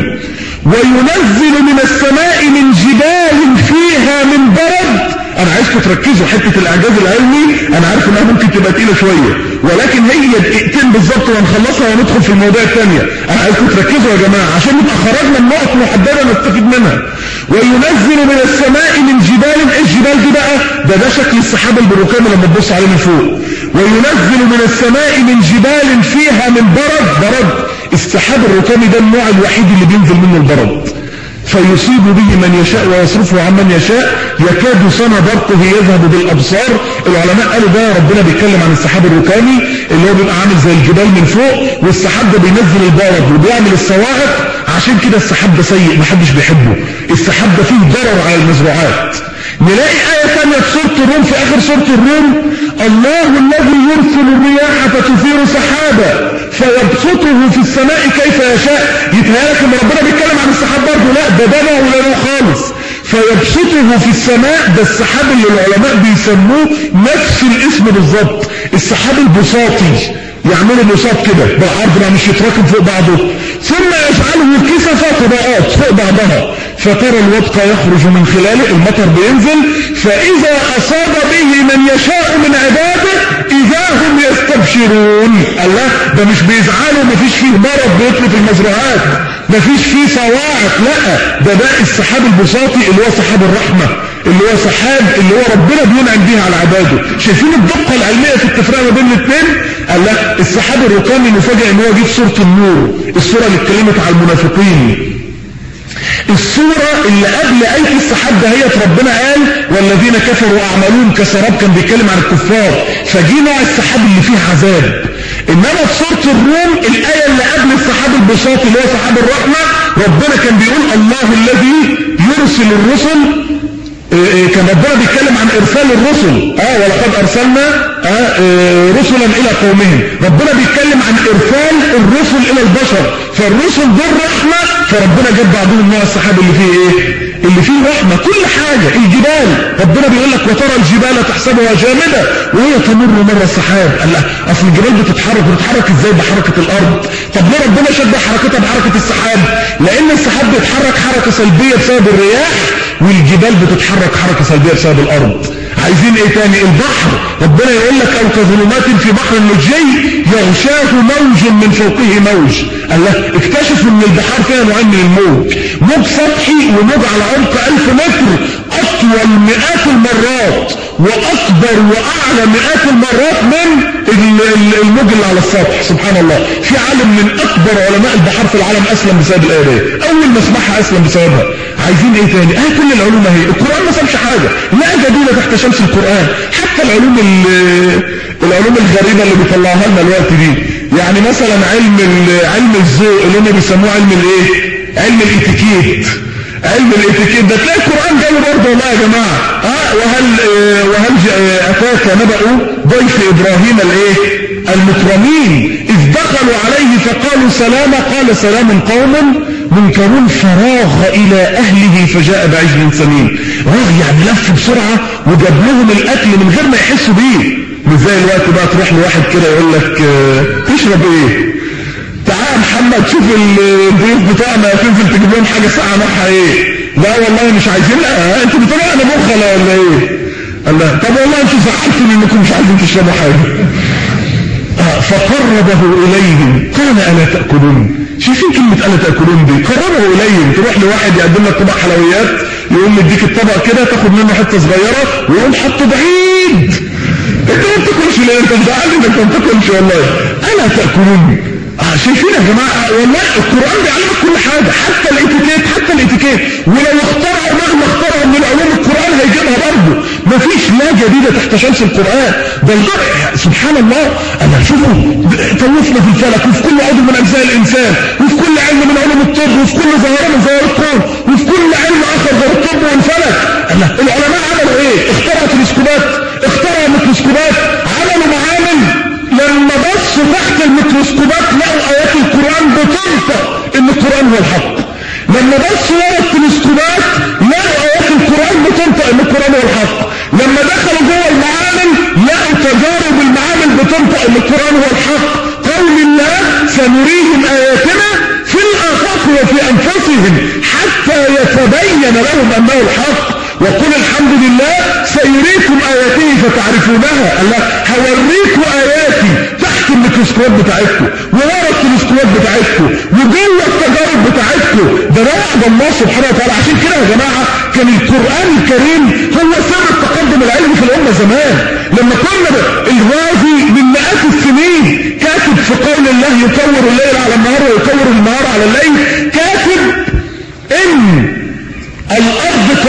وينزل من السماء من جبال فيها من برد. انا عايزكم تركزوا حته الاعجاز العلمي، انا عارف انها ممكن تبقى تقيله شويه ولكن هي دقيقتين بالظبط وهنخلصها وندخل في المواضيع الثانيه. انا عايزكم تركزوا يا جماعه عشان نبقى خرجنا من نقط محدده نستفيد منها. وينزل من السماء من جبال، ايه الجبال دي بقى؟ ده ده شكل السحاب البركان لما تبص عليه من فوق. وينزل من السماء من جبال فيها من برد، برد السحاب الركامي ده النوع الوحيد اللي بينزل منه البرد. فيصيب به من يشاء ويصرفه عن من يشاء يكاد سنا برقه يذهب بالابصار. العلماء قالوا ده ربنا بيتكلم عن السحاب الركامي اللي هو بيبقى عامل زي الجبال من فوق، والسحاب ده بينزل البرد وبيعمل الصواعق، عشان كده السحاب ده سيء محدش بيحبه. السحاب ده فيه ضرر على المزروعات. نلاقي آية ثانية في سورة الروم، في آخر سورة الروم: الله الذي يرسل الرياح فتثير سحابا فيبسطه في السماء كيف يشاء. يتهيألك ان ربنا بيتكلم عن السحاب برضه؟ لا، ده ده ولا ده خالص. فيبسطه في السماء ده السحاب اللي العلماء بيسموه نفس الاسم بالظبط، السحاب البساطي. يعملوا بساط كده بالعرض بقى مش يتراكم فوق بعضه، ثم يجعله كسفا طبقات فوق بعضها فترى الودق يخرج من خلاله، المطر بينزل، فإذا أصاب به من يشاء من عباده إذا هم يستبشرون. الله، ده مش بيزعلوا، مفيش فيه مرض بيطلب المزروعات، مفيش فيه صواعق، لا، ده ده السحاب البساطي اللي هو سحاب الرحمة، اللي هو سحاب اللي هو ربنا بينعم بيه على عباده. شايفين الدقة العلمية في التفرقة ما بين الاثنين؟ قال لا، السحاب الركامي المفاجئ ان هو جه في سورة النور، السورة اللي اتكلمت على المنافقين. السورة اللي قبل آية السحاب ده هي ربنا قال: والذين كفروا أعمالهم كسراب، كان بيتكلم عن الكفار، فجي نوع السحاب اللي فيه عذاب. إنما في سورة الروم الآية اللي قبل السحاب البساطي اللي هو سحاب الرحمة، ربنا كان بيقول: الله الذي يرسل الرسل. كان ربنا بيتكلم عن ارسال الرسل، اه ولقد ارسلنا آه آه رسلا الى قومهم. ربنا بيتكلم عن ارسال الرسل الى البشر، فالرسل دول رحمه، فربنا جاب بعضهم نوع السحاب اللي فيه ايه؟ اللي فيه رحمه. كل حاجه، الجبال ربنا بيقول لك: وترى الجبال تحسبها جامده وهي تمر مر السحاب. قال لا، اصل الجبال بتتحرك، بتتحرك ازاي؟ بحركه الارض. طب ليه ربنا شبه حركتها بحركه السحاب؟ لان السحاب بيتحرك حركه سلبيه بسبب الرياح، والجبال بتتحرك حركة سلبية بسبب الأرض. عايزين ايه تاني؟ البحر ربنا يقول لك: أو كظلمات في بحر اللجي يغشاه موج من فوقه موج. قال لك اكتشفوا ان البحار فيها نوعين من الموج، موج سطحي وموج على عمق ألف متر أطول مئات المرات وأكبر وأعلى مئات المرات من الموج اللي على السطح. سبحان الله، في عالم من أكبر علماء البحار في العالم أسلم بسبب الآية دي، أول ما اسمعها أسلم بسببها. عايزين ايه تاني؟ اه كل العلوم اهي، القرآن ما سابش حاجة، لا جديدة تحت شمس القرآن. حتى العلوم العلوم الغريبة اللي بيطلعها لنا الوقت دي، يعني مثلا علم علم الذوق اللي هم بيسموه علم الايه؟ علم الاتيكيت. علم الاتيكيت ده تلاقي القرآن جاله برضه والله يا جماعة. اه وهل وهل اتاك نبأ ضيف ابراهيم الايه؟ المكرمين إذ دخلوا عليه فقالوا سلاما قال سلام قوم منكرون فراغ إلى أهله فجاء بعجل سمين. راغ يعني لف بسرعة وجاب لهم الأكل من غير ما يحسوا بيه. مش زي الوقت بقى تروح لواحد كده يقول لك اه تشرب ايه؟ تعال محمد شوف الضيوف بتاعنا تنزل تجيب لهم حاجة ساعة نوعها ايه؟ لا والله مش عايزين. لا انتوا بتقولوا انا بخلة ولا ايه؟ قال لا طب والله انتوا زعلتوا انكم مش عايزين تشربوا حاجة. فقربه إليهم قال ألا تأكلون. شايفين كلمة ألا تأكلون دي؟ قربه إليهم. تروح لواحد يقدم لك طبق حلويات، يقوم يديك الطبق كده تاخد منه حتة صغيرة ويقوم حطه بعيد. انت ما بتاكلش ليه؟ انت مزعل انك ما بتاكلش والله. ألا تأكلون. اه شايفين يا جماعة والله القرآن بيعلمك كل حاجة، حتى الاتيكيت، حتى الاتيكيت. ولو اخترعوا مهما اخترعوا من العلوم القرآن هيجيبها برضه. مفيش لا جديدة تحت شمس القرآن. بل سبحان الله، انا شوفوا طوفنا في الفلك وفي كل عضو من اجزاء الانسان وفي كل علم من علوم الطب وفي كل ظاهرة من ظواهر الكون وفي كل علم اخر غير الطب والفلك. العلماء عملوا ايه؟ اخترعوا تلسكوبات، اخترعوا ميكروسكوبات، عملوا معامل. لما بصوا تحت الميكروسكوبات لقوا آيات القرآن بتنطق إن القرآن هو الحق. لما بصوا ورا التلسكوبات لقوا آيات القرآن بتنطق إن القرآن هو الحق. لما دخلوا جوه المعامل لقوا تجارب المعامل بتنطق إن القرآن هو الحق. قول الله سنريهم آياتنا في الآفاق وفي أنفسهم حتى يتبين لهم أنه الحق. وقل الحمد لله سيريكم آياته فتعرفونها. الله هوريكم آياتي تحت الميكروسكوب بتاعتكم وورا التلسكوب بتاعتكم وجوه التجارب بتاعتكم. ده وعد الله سبحانه وتعالى. عشان كده يا جماعة كان القرآن الكريم هو سر التقدم العلمي في الأمة زمان. لما كنا الغازي من مئات السنين كاتب في قول الله يكور الليل على النهار ويكور النهار على الليل، كاتب ان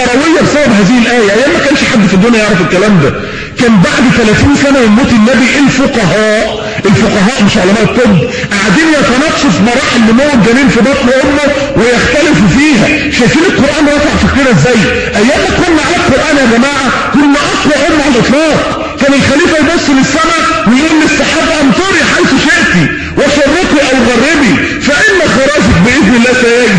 كروية بسبب هذه الآية. أيام ما كانش حد في الدنيا يعرف الكلام ده. كان بعد ثلاثين سنة من موت النبي الفقهاء الفقهاء مش علماء الطب قاعدين يتناقشوا في مراحل نمو الجنين في بطن امه ويختلفوا فيها. شايفين القرآن رفع فكرنا ازاي؟ ايام ما كنا على القرآن يا جماعة كنا اقوى امة على الاطلاق. كان الخليفة يبص للسماء ويقول للسحاب امطري حيث شئتي وشرقي او غربي فان خراجك باذن الله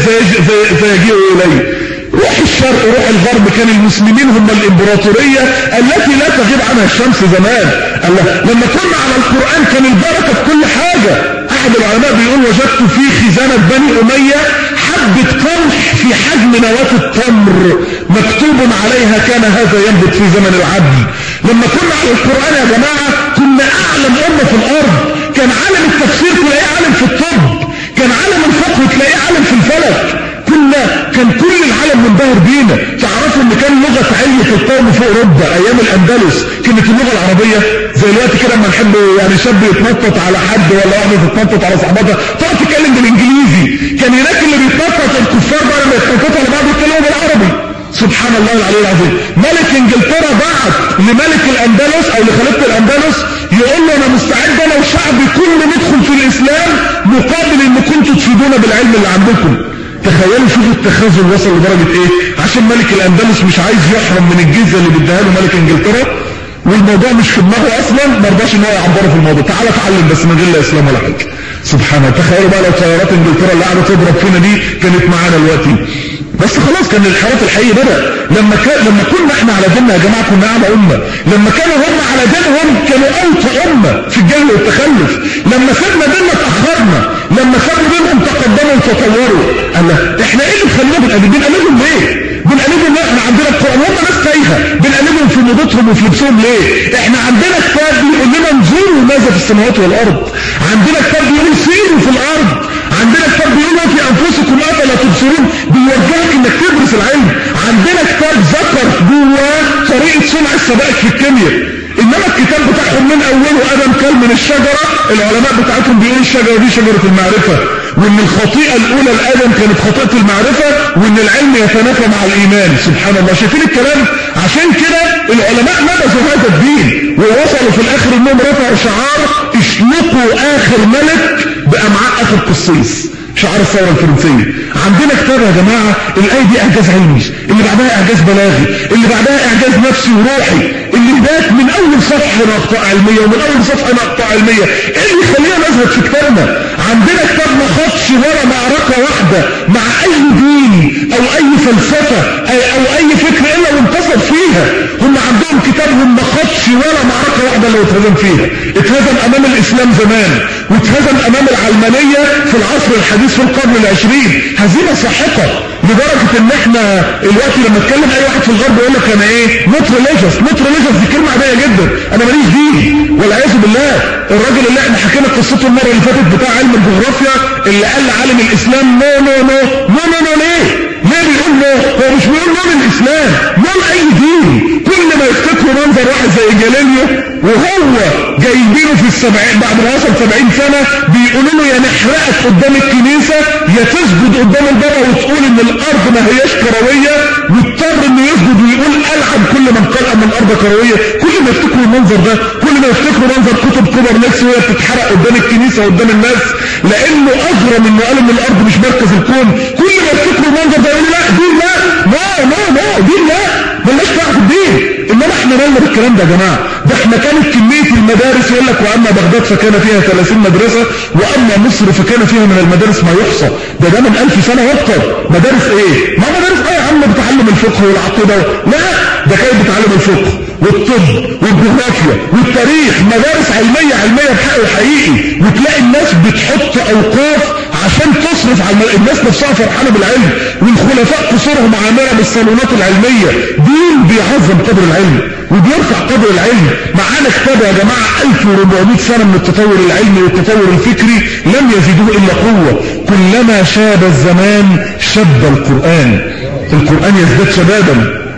سيجيء الي. روح الشرق روح الغرب. كان المسلمين هم الامبراطورية التي لا تغيب عنها الشمس زمان. الله لما كنا على القرآن كان البركة في كل حاجة. احد العلماء بيقول وجدت في خزانة بني امية حبة قمح في حجم نواة التمر مكتوب عليها كان هذا ينبت في زمن العدل. لما كنا على القرآن يا جماعة كنا اعلم امة في الارض. كان عالم التفسير تلاقيه عالم في الطب، كان عالم الفقه تلاقيه عالم في الفلك. كنا كان كل العالم منبهر بينا. تعرفوا ان كان لغة علم في القوم في اوروبا ايام الاندلس كانت اللغة العربية. زي الوقت كده لما نحب يعني شاب يتنطط على حد ولا واحدة تتنطط على صاحبتها تقعد تتكلم بالانجليزي. كان هناك اللي بيتنطط الكفار بقى لما يتنططوا على بعض يتكلموا بالعربي. سبحان الله العلي العظيم. ملك انجلترا بعت لملك الاندلس او لخليفة الاندلس يقول له انا مستعد انا وشعبي كله ندخل في الاسلام مقابل ان كنتوا تفيدونا بالعلم اللي عندكم. تخيلوا شوفوا التخاذل وصل لدرجة ايه عشان ملك الاندلس مش عايز يحرم من الجزية اللي بيديها له ملك انجلترا والموضوع مش في دماغه اصلا ما رضاش ان هو يعبره في الموضوع. تعالى اتعلم بس من غير لا اسلام ولا حاجه. سبحان الله. تخيلوا بقى لو طيارات انجلترا اللي قاعده تضرب فينا دي كانت معانا دلوقتي. بس خلاص كان الانحراف الحقيقي بدا. لما كان لما كنا احنا على ديننا يا جماعه كنا اعلى امه. لما كانوا هم على دينهم كانوا اوطى امه في الجهل والتخلف. لما سيبنا ديننا اتاخرنا. لما سابوا دينهم تقدموا وتطوروا. الله احنا ايه اللي خلينا بنقلد بنقلدهم ليه؟ بنقلدهم ليه؟ احنا عندنا القرآن هم ناس تايهه. بنقلدهم في موضتهم وفي لبسهم ليه؟ احنا عندنا كتاب بيقول لنا انظروا ماذا في السماوات والارض. عندنا كتاب بيقول سيروا في الارض. عندنا كتاب بيقول في انفسكم افلا تبصرون بيوجهك انك تدرس العلم. عندنا كتاب ذكر جواه طريقه صنع السبائك في الكيمياء. انما الكتاب بتاعهم من اوله ادم كل من الشجره. العلماء بتاعتهم بيقولوا الشجره دي شجره المعرفه وان الخطيئه الاولى لادم كانت خطيئه المعرفه وان العلم يتنافى مع الايمان. سبحان الله. شايفين الكلام؟ عشان كده العلماء نبذوا هذا الدين ووصلوا في الاخر انهم رفعوا شعار اشنقوا اخر ملك بامعاء اخر قصيص شعار الثوره الفرنسيه. عندنا كتاب يا جماعه الايه دي اعجاز علمي، اللي بعدها اعجاز بلاغي، اللي بعدها اعجاز نفسي وروحي، اللي بات من اول صفحه اخطاء علميه ومن اول صفحه اخطاء علميه. ايه اللي يخلينا نثبت في كتابنا؟ عندنا كتاب ما خدش ولا معركه واحده مع اي دين او اي فلسفه او اي فكر الا وانتصر فيها. هم عندهم كتابهم ما خدش ولا معركه واحده اللي اتهزم فيها. اتهزم امام الاسلام زمان واتهزم امام العلمانيه في العصر الحديث في القرن العشرين. هزيمه ساحقه لدرجه ان احنا دلوقتي لما اتكلم اي واحد في الغرب يقول لك انا ايه نوت ريليجيوس. نوت ريليجيوس دي كلمه عاديه جدا. انا ماليش دين والعياذ بالله. الراجل اللي احنا حكينا قصته المره اللي فاتت بتاع علم الجغرافيا اللي قال لعالم الاسلام نو نو نو نو نو نو ليه؟ ليه بيقول نو؟ هو مش بيقول نو للاسلام، نو لاي دين. كل ما يفتكروا منظر واحد زي جاليليو وهو جايبينه في السبعين بعد ما وصل سبعين سنه بيقولوا له يا نحرقك قدام الكنيسه يا تسجد قدام البابا وتقول ان الارض ما هياش كرويه، واضطر انه يسجد ويقول العن كل من قال ان الارض كرويه. كل ما يفتكروا المنظر ده، كل ما يفتكروا منظر كتب كبر نكس وهي بتتحرق قدام الكنيسه وقدام الناس لانه اجرم انه قال ان الارض مش مركز الكون. كل ما يفتكروا المنظر ده يقولوا لا دين لا لا لا لا دين لا مالناش دعوه بالدين. انما احنا مالنا بالكلام ده يا جماعه؟ ده احنا كانت كميه المدارس يقول لك واما بغداد فكان فيها ثلاثين مدرسه واما مصر فكان فيها من المدارس ما يحصى. ده ده من ألف سنه واكتر. مدارس ايه؟ ما مدارس ايه يا عم بتعلم الفقه والعقيده؟ لا ده كانت بتعلم الفقه والطب والجغرافيا والتاريخ. مدارس علميه علميه بحق حقيقي. وتلاقي الناس بتحط اوقاف عشان تصرف على الناس نفسها فرحانه بالعلم، والخلفاء قصورهم عامره بالصالونات العلميه. دين بيعظم قدر العلم وبيرفع قدر العلم. معانا كتاب يا جماعه ألف وأربعمائة سنه من التطور العلمي والتطور الفكري لم يزيدوه الا قوه. كلما شاب الزمان شب القران. القران يزداد شبابا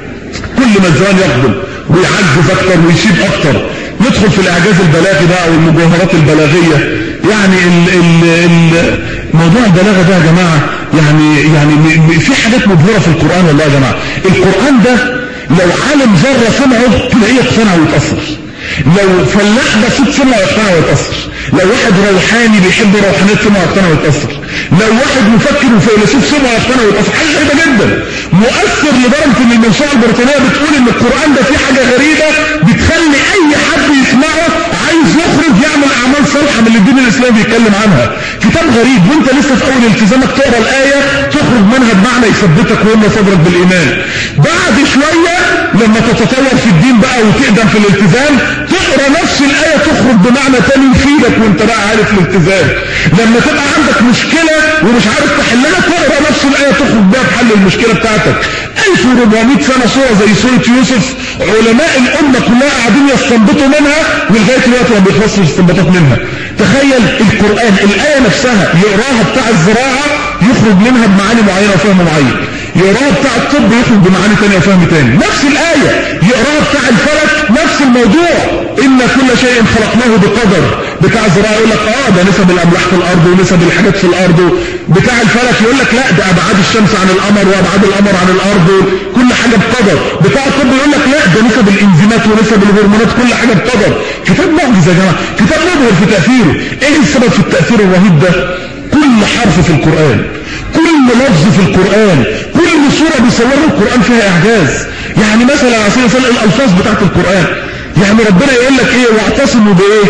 كل ما الزمان يقبل ويعجز اكتر ويشيب اكتر. ندخل في الاعجاز البلاغي بقى والمجوهرات البلاغيه. يعني ال ال ال موضوع البلاغه ده يا جماعه يعني يعني في حاجات مبهرة في القرآن والله يا جماعة. القرآن ده لو عالم ذرة سمعه تلاقيه يقتنع ويتأثر، لو فلاح بسيط سمعه يقتنع ويتأثر، لو واحد روحاني بيحب روحانيات سمعه يقتنع ويتأثر، لو واحد مفكر وفيلسوف سمعه يقتنع ويتأثر. حاجة غريبة جدا، مؤثر لدرجة ان الموسوعة البريطانية بتقول ان القرآن ده فيه حاجة غريبة بتخلي اي حد يسمعه عايز يخرج يعمل اعمال صالحة من اللي الدين الاسلامي بيتكلم عنها. كتاب غريب وانت لسه في اول التزامك تقرا الايه تخرج منها بمعنى يثبتك ويملى صدرك بالايمان. بعد شويه لما تتطور في الدين بقى وتقدم في الالتزام تقرا نفس الايه تخرج بمعنى تاني يفيدك وانت بقى عارف الالتزام. لما تبقى عندك مشكله ومش عارف تحلها تقرا نفس الايه تخرج بيها بحل المشكله بتاعتك. ألف وأربعمائة سنه سوره زي سوره يوسف علماء الامه كلها قاعدين يستنبطوا منها ولغايه دلوقتي ما بيخلصش الاستنباطات منها. تخيل القرآن الآية نفسها يقراها بتاع الزراعة يخرج منها بمعاني معينة وفهم معين، يقراها بتاع الطب يخرج بمعاني تانية وفهم تاني، نفس الآية يقراها بتاع الفلك نفس الموضوع إن كل شيء خلقناه بقدر. بتاع الزراعة يقول لك اه ده نسب الأملاح في الأرض ونسب الحاجات في الأرض، بتاع الفلك يقول لك لا ده أبعاد الشمس عن القمر وأبعاد القمر عن الأرض كل حاجة بقدر، بتاع الطب يقول لك لا ده نسب الإنزيمات ونسب الهرمونات كل حاجة بقدر. كتاب معجز يا جماعة، كتاب مبهر في تأثيره. ايه السبب في التأثير الرهيب ده؟ كل حرف في القرآن، كل لفظ في القرآن، كل صورة بيصورها القرآن فيها إعجاز. يعني مثلا على سبيل المثال الألفاظ بتاعت القرآن، يعني ربنا يقول لك ايه واعتصموا بايه؟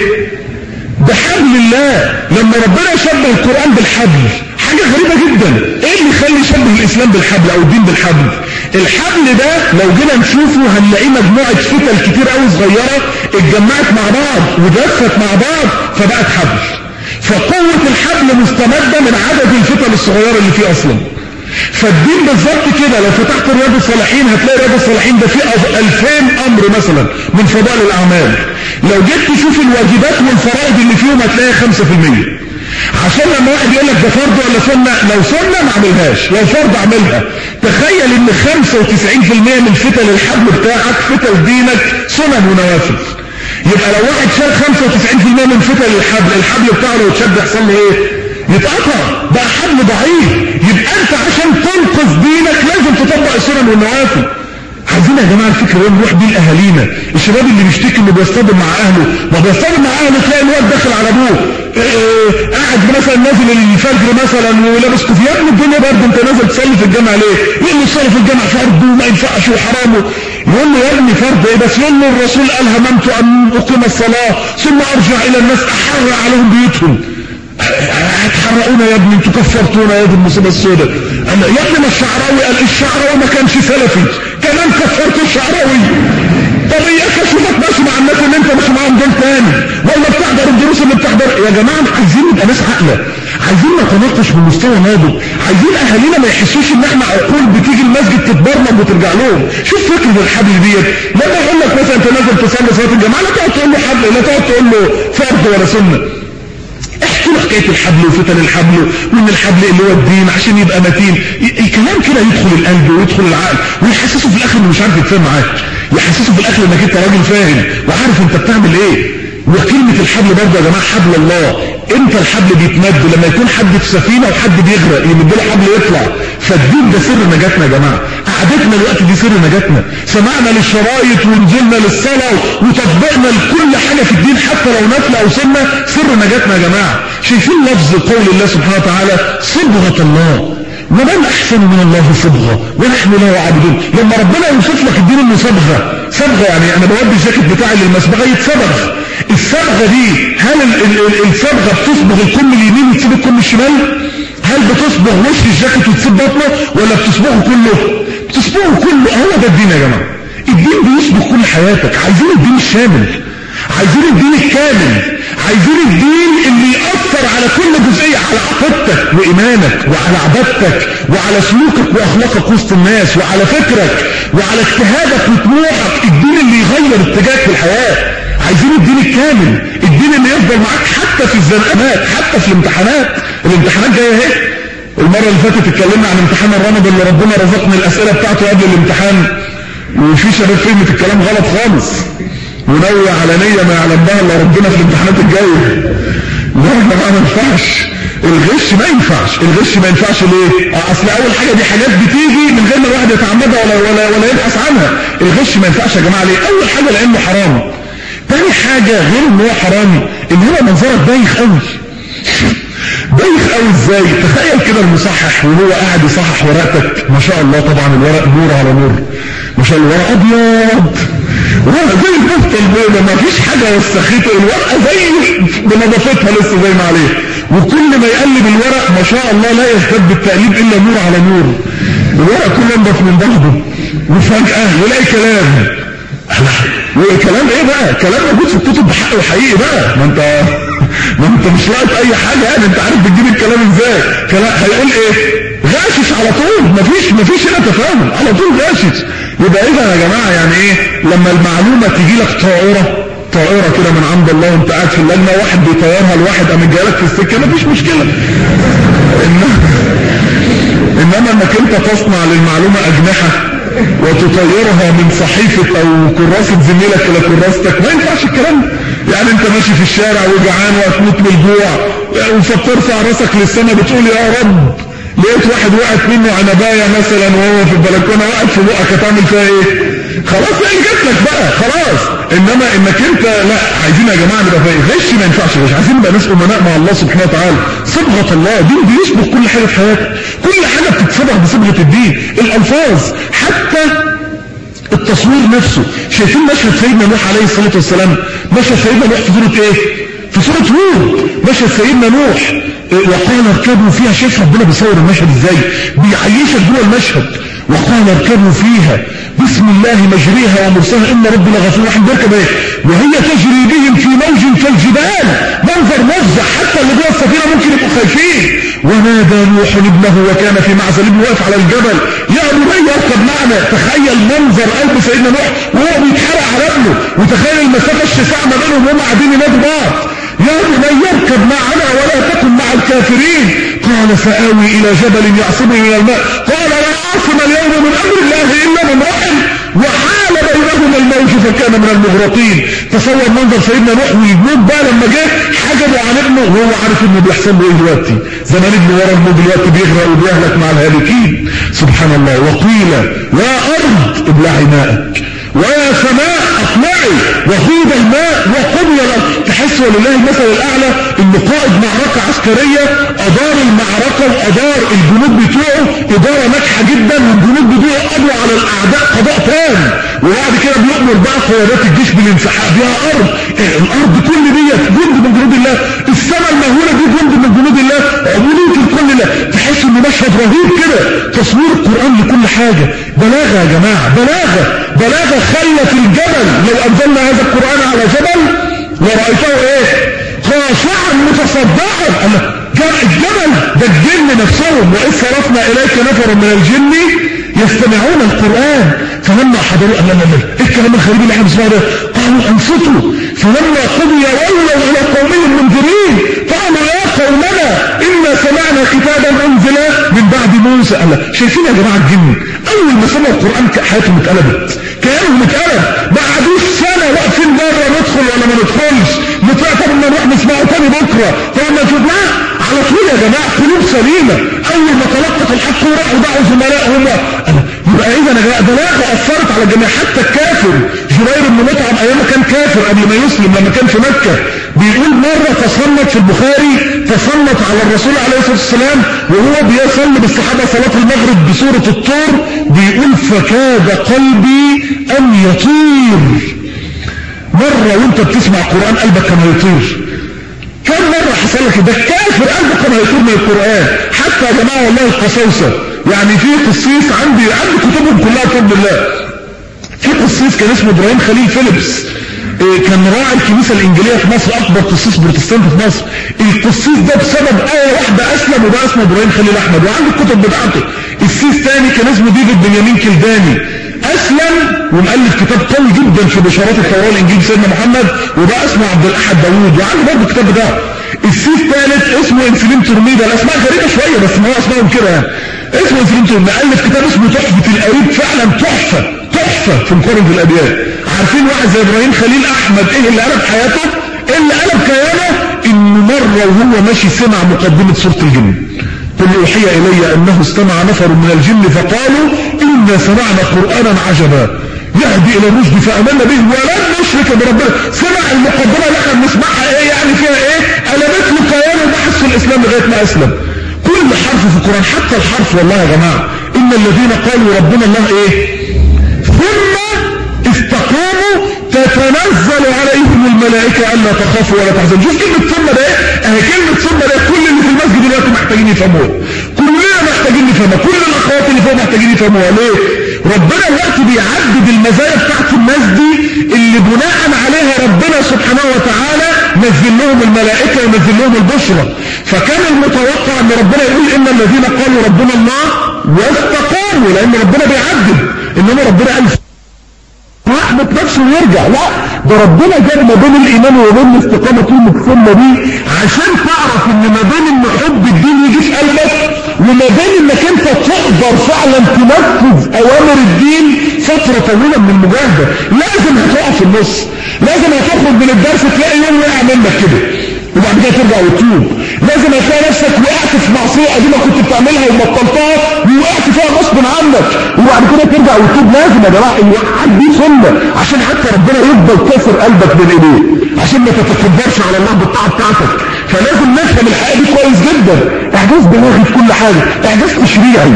بحبل الله. لما ربنا يشبه القرآن بالحبل حاجة غريبة جدا. ايه اللي يخلي يشبه الاسلام بالحبل او الدين بالحبل؟ الحبل ده لو جينا نشوفه هنلاقيه مجموعة فتل كتير قوي صغيرة اتجمعت مع بعض ودفت مع بعض فبقت حبل. فقوة الحبل مستمدة من عدد الفتل الصغيرة اللي فيه اصلا. فالدين بالظبط كده لو فتحت رياض الصالحين هتلاقي رياض الصالحين ده فيه ألفين امر مثلا من فضائل الاعمال. لو جيت تشوف الواجبات والفرائض اللي فيهم هتلاقي خمسة في المية. عشان لما واحد يقول لك ده فرض ولا سنة، لو سنة ما اعملهاش، لو فرض اعملها. تخيل ان خمسة وتسعين في المية من فتل الحبل بتاعك فتل دينك سنن ونوافل. يبقى لو واحد شال خمسة وتسعين في المية من فتل الحبل، الحبل بتاعه لو اتشد يحصل له ايه؟ يتقطع، بقى حبل ضعيف. يبقى انت عشان تنقذ دينك لازم تطبق السنن والنوافل. عايزين يا جماعه الفكره ده نروح بيه لاهالينا. الشباب اللي بيشتكي انه بيصطدم مع اهله، ما بيصطدم مع اهله تلاقي الواد داخل على ابوه إيه قاعد مثلا نازل الفجر مثلا ولابس كوفيه. يا ابني الدنيا برضه انت نازل تصلي في الجامع ليه؟ يقول له الصلاه في الجامع فرض وما ينفعش وحرام. يقول له يا ابني فرض ايه بس؟ يقول له الرسول قال هممت ان اقيم الصلاه ثم ارجع الى الناس احرق عليهم بيوتهم. هتحرقونا يا ابني انتوا كفرتونا يا دي المصيبه السوداء. يا ابني ما الشعراوي قال الشعراوي ما كانش سلفي كمان كفرت الشعراوي. طب اياك اشوفك ماشي مع الناس اللي انت ماشي معاهم دول تاني ولا بتحضر الدروس اللي بتحضر. يا جماعه عايزين نبقى ناس عاقله، عايزين نتناقش بمستوى ناضج، عايزين اهالينا ما يحسوش ان احنا عقول بتيجي المسجد تتبرمج وترجع لهم. شوف فكره الحبل ديت. لما اقول لك مثلا انت نازل تصلي صلاه الجماعه لا تقعد تقول له حبل، لا تقعد تقول له فرض ولا سنه. احكي له حكايه الحبل وفتن الحبل وان الحبل اللي هو الدين عشان يبقى متين. الكلام كده يدخل القلب ويدخل العقل ويحسسه في الاخر انه مش عارف يتفاهم معاك، يحسسه في الاخر انك انت راجل فاهم وعارف انت بتعمل ايه. وكلمه الحبل برضه يا جماعه حبل الله. امتى الحبل بيتمد؟ لما يكون حد في سفينه وحد بيغرق يمد له حبل يطلع. فالدين ده سر نجاتنا يا جماعه. قعدتنا الوقت دي سر نجاتنا. سمعنا للشرايط ونزلنا للصلاه وتطبقنا لكل حاجه في الدين حتى لو نافله او سنه سر نجاتنا يا جماعه. شايفين لفظ قول الله سبحانه وتعالى صبغه الله، ومن احسن من الله صبغه ونحن له عابدون. لما ربنا يوصف لك الدين انه صبغه، صبغه يعني انا بودي الجاكيت بتاعي للمسبغه يتصبغ. الصبغه دي هل الصبغه بتصبغ الكم اليمين وتسيب الكم الشمال؟ هل بتصبغ وش الجاكيت وتسيب بطنه ولا بتصبغه كله؟ بتصبغه كله. هو ده الدين يا جماعه. الدين بيصبغ كل حياتك. عايزين الدين الشامل، عايزين الدين الكامل، عايزين الدين اللي يأثر على كل جزئية، على عقيدتك وإيمانك وعلى عبادتك وعلى سلوكك وأخلاقك وسط الناس وعلى فكرك وعلى اجتهادك وطموحك. الدين اللي يغير اتجاهك في الحياة. عايزين الدين الكامل، الدين اللي يفضل معاك حتى في الزنقات، حتى في الامتحانات. الامتحانات جاية اهي. المرة اللي فاتت اتكلمنا عن امتحان الرمض اللي ربنا رزقنا الأسئلة بتاعته قبل الامتحان، وفي شباب فهمت الكلام غلط خالص ونوي على نية ما يعلم بها الا ربنا في الامتحانات الجايه. لا يا جماعه ما ينفعش. الغش ما ينفعش. الغش ما ينفعش ليه؟ اصل اول حاجه دي حاجات بتيجي من غير ما الواحد يتعمدها ولا ولا ولا يبحث عنها. الغش ما ينفعش يا جماعه ليه؟ اول حاجه لانه حرام. تاني حاجه غير ان هو حرام ان هو منظرك بايخ قوي. بايخ قوي ازاي؟ تخيل كده المصحح وهو قاعد يصحح ورقتك، ما شاء الله طبعا الورق نور على نور، ما شاء الله الورق ابيض ورق زي البفته البيضاء، ما فيش حاجه وسخته، الورقه زي بنظافتها لسه زي ما عليه، وكل ما يقلب الورق ما شاء الله لا يزداد بالتقليب الا نور على نور، الورق كله ينضف من بعضه، وفجاه يلاقي كلام. والكلام ايه بقى؟ كلام موجود في الكتب بحق وحقيقي بقى، ما انت ما انت مش لاقط اي حاجه يعني، انت عارف بتجيب الكلام ازاي. كلام هيقول ايه؟ غاشش على طول، مفيش مفيش هنا تفاهم، على طول غاشش. يبقى اذا يا جماعه يعني ايه؟ لما المعلومه تيجي لك طائره طائره كده من عند الله وانت قاعد في اللجنه، واحد بيطيرها لواحد قام جايلك في السكه، مفيش مشكله. انما انما انك انت تصنع للمعلومه اجنحه وتطيرها من صحيفة او كراسة زميلك الى كراستك، ما ينفعش الكلام. يعني انت ماشي في الشارع وجعان وهتموت من الجوع، فبترفع راسك للسماء بتقول يا رب، لقيت واحد وقعت منه عنبايه مثلا وهو في البلكونه وقعت في بقك، هتعمل فيها ايه؟ خلاص هي جات لك بقى خلاص. انما انك انت لا، عايزين يا جماعه نبقى فاهم، غش ما ينفعش غش، عايزين نبقى ناس امناء مع الله سبحانه وتعالى. صبغه الله دين بيشبه كل حاجه في حياتك، كل حاجه بتتصبغ بصبغه الدين، الالفاظ حتى التصوير نفسه. شايفين مشهد سيدنا نوح عليه الصلاه والسلام؟ مشهد سيدنا نوح في سوره ايه؟ في سوره هود. مشهد سيدنا نوح وقال اركبوا فيها، شايف ربنا بيصور المشهد ازاي؟ بيعيشك جوه المشهد. وقال اركبوا فيها بسم الله مجريها ومرساها ان ربي لغفور رحيم. بيركب ايه؟ وهي تجري بهم في موج كالجبال، منظر مفزع، حتى اللي جوه السفينه ممكن يبقوا خايفين. ونادى نوح ابنه وكان في معزل، ابنه واقف على الجبل يا بني اركب معنا. تخيل منظر قلب سيدنا نوح وهو بيتحرق على ابنه، وتخيل المسافه الشاسعه ما بينهم وهم قاعدين ينادوا بعض يا بني اركب معنا ولا تكن مع الكافرين. قال سآوي الى جبل يعصمني من الماء، قال لا عاصم اليوم من امر الله الا من رحم وحال بينهما الموج فكان من المغرقين. تصور منظر سيدنا نوح ويموت بقى لما جه حجبه عن ابنه وهو عارف انه بيحصل له ايه دلوقتي. زمان ابنه ورا الموت دلوقتي بيغرق وبيهلك مع الهالكين. سبحان الله. وقيل يا ارض ابلعي ماءك ويا سماء اقلعي وغيض الماء وقضي الامر. تحس ولله المثل الاعلى ان قائد معركه عسكريه ادار المعركه وادار الجنود بتوعه اداره ناجحه جدا، والجنود بتوعه قضوا على الاعداء قضاء تام، وبعد كده بيؤمر بقى قيادات الجيش بالانسحاب. يا ارض، الارض كل ديت جند من جنود الله، السماء المهوله دي جند من جنود الله، عبوديه الكل الله. تحس انه مشهد رهيب كده، تصوير القران لكل حاجه. بلاغه يا جماعه، بلاغه بلاغه خلت الجبل، لو انزلنا هذا القران على جبل لرايته ايه؟ خاشعا متصدعا. الجبل ده الجن نفسهم، واذ صرفنا اليك نفر من الجن يستمعون القران فلما حضروا قال لنا ايه الكلام الغريب اللي احنا بنسمعه ده؟ قالوا انصتوا فلما قضي ولوا الى قومهم منذرين قالوا يا قومنا انا سمعنا كتابا انزل من بعد موسى. قال شايفين يا جماعه الجن اول ما سمعوا القران حياتهم اتقلبت، كانهم اتقلب، ما قعدوش سنه واقفين بره ندخل ولا ما ندخلش، نطلع طب ما نروح نسمعه تاني بكره، طب ما نشوفناه على طول يا جماعه، قلوب سليمه. اول ما تلقت الحق وراحوا دعوا زملائهم. يبقى اذا بلاغه اثرت على الجميع، حتى الكافر جبير بن مطعم ايام ما كان كافر قبل ما يسلم لما كان في مكه، بيقول مره تصنت في البخاري، تصنت على الرسول عليه الصلاه والسلام وهو بيصلي بالصحابه صلاه المغرب بسوره الطور، بيقول فكاد قلبي ان يطير. مره وانت بتسمع القران قلبك كان يطير؟ كم مرة حصل لك ده؟ كافر قلبه كان هيطير من القرآن. حتى يا جماعة والله القساوسة، يعني في قسيس عندي عندي كتبهم كلها بفضل الله. في قسيس كان اسمه ابراهيم خليل فيليبس، كان راعي الكنيسة الإنجيلية في مصر، أكبر قسيس بروتستانت في مصر. القسيس ده بسبب آية واحدة أسلم، وده اسمه ابراهيم خليل أحمد، وعنده الكتب بتاعته. السيس تاني كان اسمه ديفيد بنيامين كلداني، أسلم ومؤلف كتاب قوي جدا في بشارات التوراة والإنجيل سيدنا محمد، وده اسمه عبد الأحد داوود، وعنده برضه الكتاب بتاعه. السيس ثالث اسمه انسليم ترميدة، الأسماء غريبة شوية بس ما هو اسمائهم كده يعني. اسمه انسليم ترميدة، مؤلف كتاب اسمه تحفة القريب، فعلا تحفة تحفة في مقارنة الأديان. عارفين واحد زي إبراهيم خليل أحمد إيه اللي قلب حياته؟ إيه اللي قلب كيانه؟ انه مرة وهو ماشي سمع مقدمة سورة الجن، قل اوحي الي انه استمع نفر من الجن فقالوا انا سمعنا قرآنا عجبا يهدي الى الرشد فامنا به ولن نشرك بربنا. سمع المقدمة اللي احنا بنسمعها ايه يعني فيها ايه؟ قلبت له كيانه وبحث في الاسلام لغاية ما اسلم. كل حرف في القرآن حتى الحرف والله يا جماعة ان الذين قالوا ربنا الله ايه ثم استقاموا تتنزل عليهم الملائكة الا تخافوا ولا تحزنوا. شوف كلمة ثم ده ايه؟ اهي كلمة ثم ده كل اللي في المسجد دلوقتي محتاجين يفهموها، كلنا محتاجين نفهمها، كل الاخوات اللي فوق محتاجين يفهموها. ليه؟ ربنا الوقت بيعدد المزايا بتاعت الناس دي اللي بناء عليها ربنا سبحانه وتعالى نزل لهم الملائكة ونزل لهم البشرى. فكان المتوقع ان ربنا يقول ان الذين قالوا ربنا الله واستقاموا، لان ربنا بيعدد، انما ربنا قال يحبط نفسه ويرجع. لا، ده ربنا جاب ما بين الايمان وبين الاستقامه كلمه ثم دي عشان تعرف ان ما بين ان حب الدين يجي في قلبك وما بين انك انت تقدر فعلا تنفذ اوامر الدين فتره طويله من المجاهده. لازم هتقع في النص، لازم هتخرج من الدرس تلاقي يوم وقع منك كده وبعد كده ترجع وتتوب. لازم هتلاقي نفسك وقعت في معصيه قديمه كنت بتعملها وبطلتها ووقعت فيها غصب عنك وبعد كده ترجع وتتوب. لازم يا جماعه الوقعات دي سنه عشان حتى ربنا يفضل كاسر قلبك بين ايديه عشان ما تتكبرش على الله بالطاعه بتاعتك. فلازم نفهم الحقيقه دي كويس جدا. اعجاز بلاغي في كل حاجه، اعجاز تشريعي،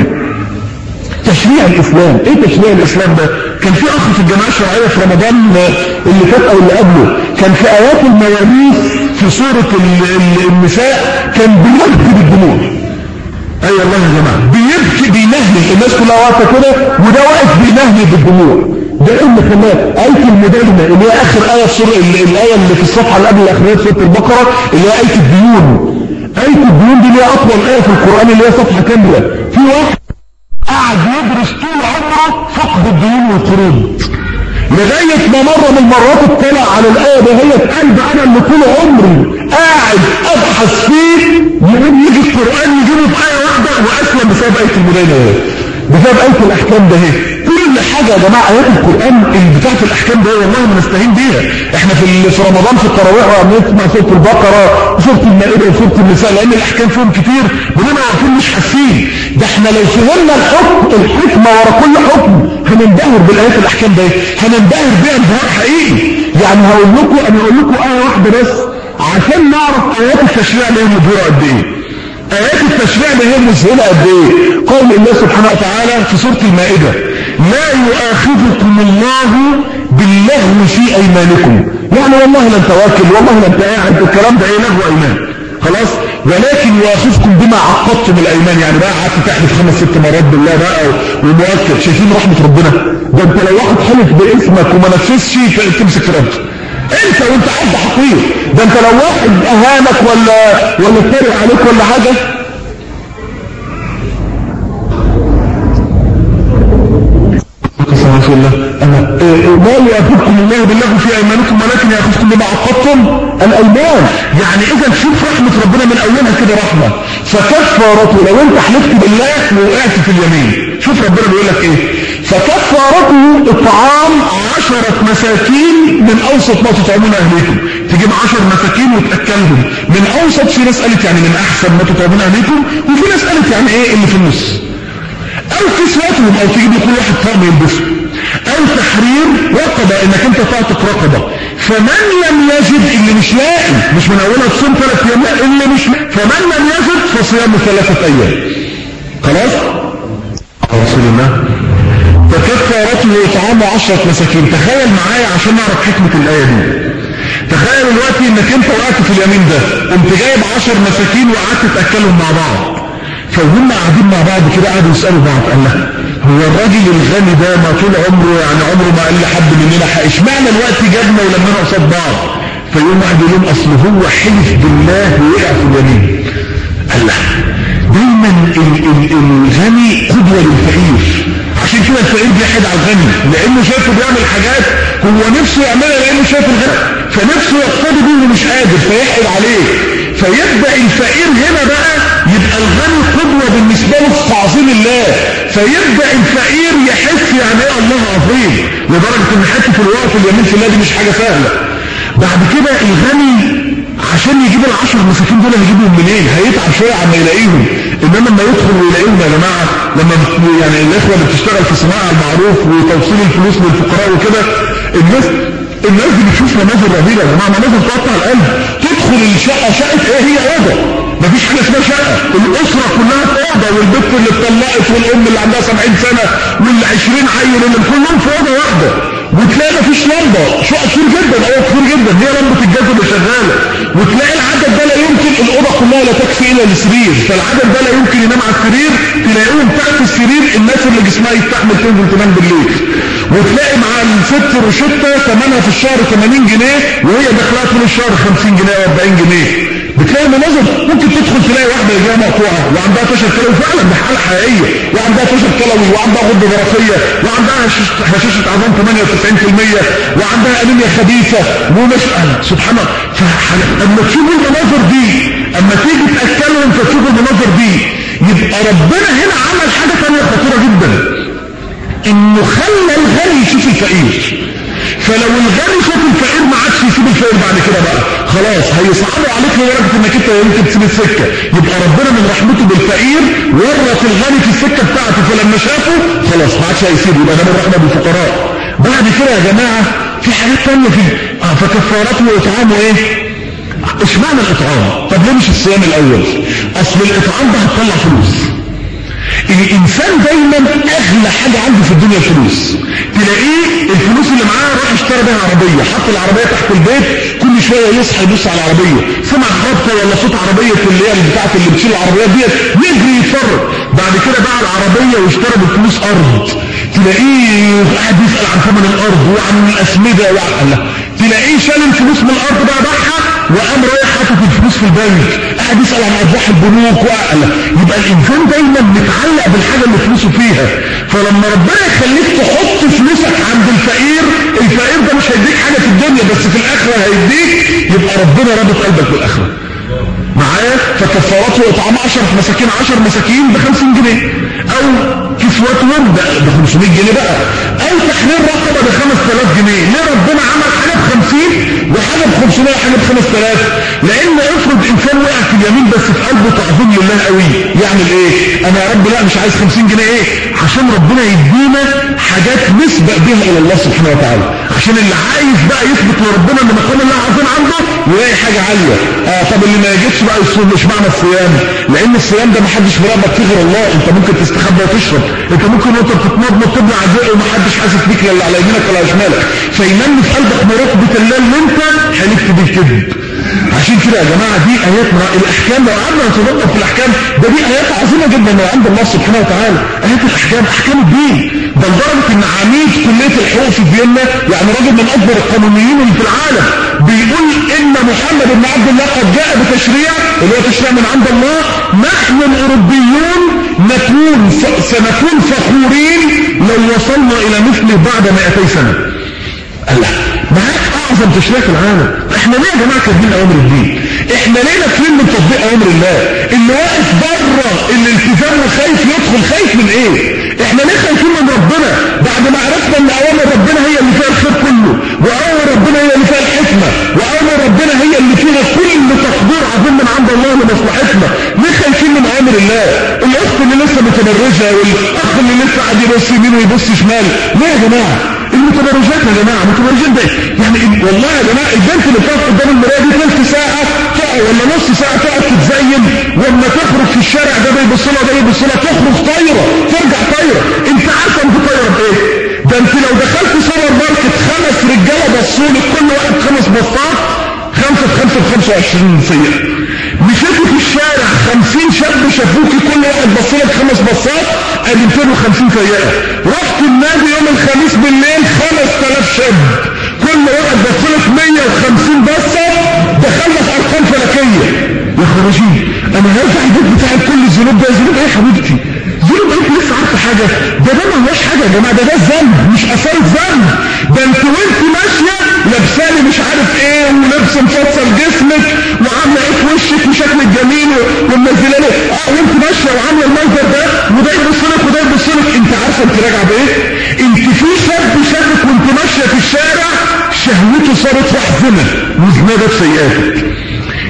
تشريع الاسلام. ايه تشريع الاسلام ده؟ كان في اخ في الجماعه الشرعيه في رمضان اللي فات او اللي قبله كان في ايات المواريث في سوره النساء كان بيبكي بالدموع. اي أيوة والله يا جماعه بيبكي بينهي، الناس كلها واقفه كده وده واقف بينهي بالدموع. ده ايه اللي خلاك؟ آية المداهنة اللي هي اخر آية في سورة الآية اللي في الصفحة اللي قبل الاخرانية في سورة البقرة اللي هي آية الديون. آية الديون دي اللي هي اطول آية في القرآن اللي هي صفحة كاملة. في واحد قاعد يدرس طول عمره فقه الديون والقروض لغاية ما مرة من المرات اطلع على الآية ده هي قلب انا اللي طول عمري قاعد ابحث فيه يقوم يجي القرآن يجيبه في آية واحدة واسلم بسبب آية المداهنة، بسبب آية الاحكام ده. هي كل حاجة يا جماعة آيات القرآن اللي بتاعت الاحكام ده والله ما نستهين بيها. احنا في في رمضان في التراويح وبنسمع سورة البقرة وسورة المائدة وسورة النساء لان الاحكام فيهم كتير بنبقى عارفين مش حاسين. ده احنا لو فهمنا الحكم الحكمة ورا كل حكم هننبهر بالايات الاحكام ده، هننبهر بيها انبهار حقيقي. يعني هقول لكم انا هقول لكم آية واحدة بس عشان نعرف آيات التشريع اللي هي مدهورة قد ايه. آيات التشريع اللي هي مذهلة قد ايه. قول الله سبحانه وتعالى في سورة المائدة لا يؤاخذكم الله باللغو في ايمانكم، يعني والله لا انت واكل والله لا انت قاعد الكلام ده ايه لغو ايمان خلاص، ولكن يؤاخذكم بما عقدتم الايمان. يعني بقى قعدت تحلف خمس ست مرات بالله بقى ومؤكد. شايفين رحمة ربنا؟ ده انت لو واحد حلف باسمك وما نفذش تمسك في رقبته انت وانت عبد حقير. ده انت لو واحد اهانك ولا ولا اتريق عليك ولا حاجه الله أنا ما يأخذكم الله بالله في أيمانكم ولكن يأخذكم بما عقدتم الأيمان. يعني إذا شوف رحمة ربنا من أولها كده رحمة. فكفارته لو أنت حلفت بالله ووقعت في اليمين، شوف ربنا بيقول لك إيه؟ فكفارته إطعام عشرة مساكين من أوسط ما تطعمون أهليكم. تجيب عشر مساكين وتأكلهم من أوسط. في ناس قالت يعني من أحسن ما تطعمون أهليكم، وفي ناس قالت يعني إيه اللي في النص، أو كسوتهم، أو تجيب لكل واحد طعم يلبسه، او تحرير رقبة انك انت تعتق رقبة. فمن لم يجد اللي مش لاقي مش من اولها تصوم ثلاث ايام اللي مش لاقي فمن لم يجد فصيام ثلاثة ايام. خلاص رسول الله فكفارته اطعام عشرة مساكين. تخيل معايا عشان نعرف حكمة الايه دي. تخيل الوقت انك انت وقعت في اليمين ده قمت جايب عشر مساكين وقعدت تاكلهم مع بعض. فهم قاعدين مع بعض كده قعدوا يسالوا بعض قال لها هو الراجل الغني ده ما طول عمره يعني عمره ما قال لحد مننا حق، اشمعنى الوقت جابنا ولمنا قصاد بعض؟ فيقوم واحد يقول لهم اصل هو حلف بالله ووقع في اليمين. قال لا دايما الغني قدوه للفقير، عشان كده الفقير بيحد على الغني لانه شايفه بيعمل حاجات هو نفسه يعملها لانه شايف الغني فنفسه يقتدي بيه ومش قادر فيحد عليه. فيبدا الفقير هنا بقى يبقى الغني قدوه بالنسبه له في تعظيم الله، فيبدا الفقير يحس يعني ايه الله عظيم، لدرجه ان حته الوقت اليمين في الله دي مش حاجه سهله. بعد كده الغني عشان يجيب العشر مساكين دول هيجيبهم منين؟ هيتعب شويه عما يلاقيهم. انما لما يدخل ويلاقيهم يا جماعه، لما يعني الاخوه اللي بتشتغل في صناعه المعروف وتوصيل الفلوس للفقراء وكده، الناس الناس دي بتشوف مناظر رهيبه يا جماعه، مناظر تقطع القلب. تدخل الشقه، شقه ايه؟ هي اوضه، مفيش حاجه اسمها شقه، الاسره كلها في اوضه، والبنت اللي اتطلقت والام اللي عندها سبعين سنه واللي عشرين عيل اللي كلهم في اوضه واحده، وتلاقي مفيش لمبه، شقه كتير جدا، اوضه كتير جدا، هي لمبه الجاز اللي شغاله، وتلاقي العدد ده لا يمكن، الاوضه كلها لا تكفي الا السرير، فالعدد ده لا يمكن ينام على السرير، تلاقيهم تحت السرير الناس اللي جسمها يستحمل تنزل تنام بالليل، وتلاقي مع الست روشته ثمنها في الشهر ثمانين جنيه وهي داخلها طول الشهر خمسين جنيه واربعين جنيه. بتلاقي مناظر ممكن تدخل تلاقي واحده رجلها مقطوعه وعندها فشل كلوي، فعلا دي حاله حقيقيه، وعندها فشل كلوي وعندها غده درقيه وعندها هشاشه عظام ثمانية وتسعين بالمية وعندها انيميا خبيثه ومش سبحان الله. فاما تشوف المناظر دي، اما تيجي تاكلهم فتشوف المناظر دي، يبقى ربنا هنا عمل حاجه ثانيه خطيره جدا، انه خلى الغني يشوف الفقير. فلو الغني شاف الفقير ما عادش يسيب الفقير بعد كده بقى، خلاص هيصعبوا عليك لدرجه انك انت يمكن تسيب السكه. يبقى ربنا من رحمته بالفقير ورط الغني في السكه بتاعته، فلما شافه خلاص ما عادش هيسيبه، يبقى ده من رحمه بالفقراء. بعد كده يا جماعه في حاجات ثانيه فيه، اه فكفارته واطعامه ايه؟ اشمعنى الاطعام؟ طب ليه مش الصيام الاول؟ اصل الاطعام ده هتطلع فلوس. الانسان دايما اغلى حاجه عنده في الدنيا الفلوس، تلاقيه الفلوس اللي معاه راح اشترى بيها عربيه، حط العربيه تحت البيت، كل شويه يصحى يبص على العربيه، سمع خبطه ولا صوت عربيه اللي هي بتاعت اللي بتشيل العربيات ديت، يجري يتفرج. بعد كده باع العربيه واشترى بالفلوس ارض، تلاقيه قاعد يسال عن ثمن الارض وعن الاسمده وعن، تلاقيه شال الفلوس من الارض بقى باعها وقام رايح حاطط الفلوس في البنك، قاعد يسال عن ارباح البنوك وقال. يبقى الانسان دايما متعلق بالحاجه اللي فلوسه فيها. فلما ربنا يخليك تحط فلوسك عند الفقير، الفقير ده مش هيديك حاجه في الدنيا بس في الاخره هيديك، يبقى ربنا رابط قلبك بالاخره. معايا؟ فكفارته اطعام عشرة مساكين، عشر مساكين ب خمسين جنيه، او كسوتهم ب خمسمية جنيه بقى، او تحرير رقبه ب خمسة آلاف جنيه. ليه ربنا عمل حاجه ب خمسين وحاجه ب خمسمية وحاجه ب خمسة آلاف؟ لان افرض انسان وقع في اليمين بس في قلبه تعظيم لله قوي، يعمل ايه؟ انا يا رب لا مش عايز خمسين جنيه، ايه؟ عشان ربنا يدينا حاجات نسبق بها الى الله سبحانه وتعالى، عشان اللي عايز بقى يثبت لربنا ان مقام الله عظيم عنده يلاقي حاجه عاليه. اه طب اللي ما يجيبش بقى يصوم، مش معنى الصيام، لان الصيام ده محدش مراقبك فيه غير الله. انت ممكن تستخبى وتشرب، انت ممكن وانت بتتمضمض تبلع عزاء ومحدش حاسس بيك لا على يمينك ولا على شمالك، فينمي في قلبك مراقبه الله اللي انت حلفت بالكذب. عشان كده يا جماعه دي ايات الاحكام، لو قعدنا نتدبر في الاحكام ده دي ايات عظيمه جدا من عند الله سبحانه وتعالى. ايات الاحكام، احكام الدين، ده لدرجه ان عميد كليه الحقوق في فيينا، يعني راجل من اكبر القانونيين اللي في العالم، بيقول ان محمد بن عبد الله قد جاء بتشريع اللي هو تشريع من عند الله، نحن الاوروبيون نكون سنكون فخورين لو وصلنا الى مثله بعد مئتي سنه. الله، معاك اعظم تشريع في العالم. احنا ليه يا جماعه كاتبين اوامر الدين؟ احنا ليه ناكلين من تطبيق اوامر الله؟ اللي واقف بره الالتزام وخايف يدخل، خايف من ايه؟ احنا ليه خايفين من ربنا بعد ما عرفنا ان اوامر ربنا هي اللي فيها الخير كله، واوامر ربنا هي اللي فيها الحكمه، واوامر ربنا هي اللي فيها كل تقدير عظيم من عند الله لمصلحتنا؟ ليه خايفين من اوامر الله؟ الاخت اللي لسه متبرجه والاخ اللي لسه قاعد يبص يمين ويبص شمال، ليه يا جماعه؟ المتبرجات يا جماعه، متبرجين ده يعني والله يا جماعه البنت اللي بتقف قدام المرايه دي ثلث ساعه تقعد ولا نص ساعه تقعد تتزين، واما تخرج في الشارع ده بيبص لها ده يبص لها، تخرج طايره ترجع طايره. انت عارفه انت طايره بايه؟ ده انت لو دخلت سوبر ماركت خمس رجاله بصوا لك كل واحد خمس بصات، خمسه في خمسه ب خمسة وعشرين سيئه. مشيتي في الشارع خمسين شاب شافوكي كل واحد بص لك خمس بصات، ادي مئتين وخمسين سيئه. رحت النادي يوم الخميس بالليل خمسة آلاف شاب كل واحد بص لك مية وخمسين بصه، دخلنا في ارقام فلكيه. يا خرجين انا هرجع البيت بتاعي كل الذنوب ده، ذنوب ايه يا حبيبتي؟ ذنوب ايه؟ لسه عارفه حاجه؟ ده ده ما هوش حاجه يا جماعه، ده ده ذنب مش اثار ذنب. ده انت وانت ماشيه لابسالي مش عارف ايه ولبس مفصل جسمك وعامله ايه في وشك وشكلك جميل ومنزله له اه وانت ماشيه وعامله المنظر ده وده يبص لك وده يبص لك، انت عارفه انت راجعه بايه؟ انت في شاب شافك وانت ماشيه في الشارع شهوته صارت محزنه وزنادت سيئاتك.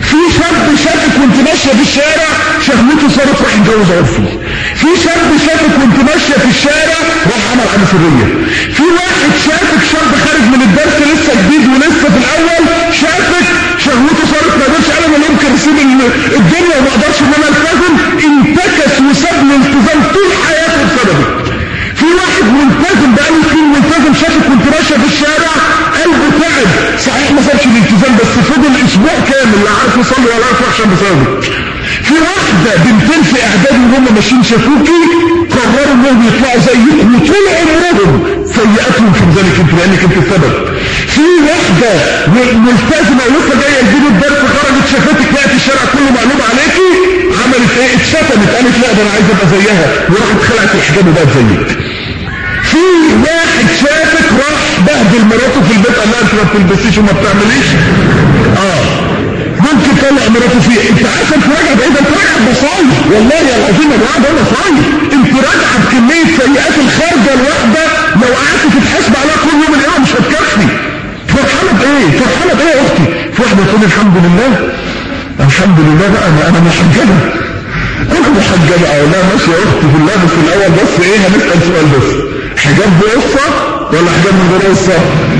وانت ماشيه في الشارع شهوته صارت راح يتجوز عرفي. في شاب شافك وانت ماشيه في الشارع راح عمل عاده سريه. في واحد شافك شاب خارج من الدرس لسه جديد ولسه في الاول شافك شهوته صارت ما قدرش انا ما يمكن اسيب الدنيا وما اقدرش ان انا التزم، انتكس وساب الالتزام طول حياته بسببك. في واحد ملتزم بقاله سنين ملتزم شافك وانت ماشيه في الشارع قلبه تعب، صحيح ما سابش الالتزام بس فضل اسبوع كامل لا عارف يصلي ولا عارف يحشم بسببك. في واحده بنتين في اعدادي وهم ماشيين شافوكي قرروا انهم يطلعوا زيك وطول عمرهم سيئاتهم في ذلك انت لانك انت السبب. في واحده ملتزمه ولسه جايه تجيب الدرس خرجت شافتك لقت الشارع كله مقلوب عليكي عملت ايه؟ اتشتمت قالت لا ده انا عايزه ابقى زيها وراحت خلعت الحجاب وبقت زيك. في واحد شافك راح بهدل مراته في البيت قال لها انت ما بتلبسيش وما بتعمليش. اه ممكن طلع مراته فيه. انت عارف انت راجع بايه؟ انت راجع بصاير والله يا العظيم يا جماعه ده مصاير. انت راجعه بكميه سيئات الخارجه الواحده لو قعدت تتحاسب عليها كل يوم اليوم مش هتكفي. فرحانه بايه؟ فرحانه بايه يا اختي؟ في واحده تقول الحمد لله الحمد لله بقى انا انا محجبه انا محجبه اقول لها ماشي يا اختي في الله بس الاول بس ايه هنسال سؤال بس حجاب بقصه ولا حجاب من غير قصه؟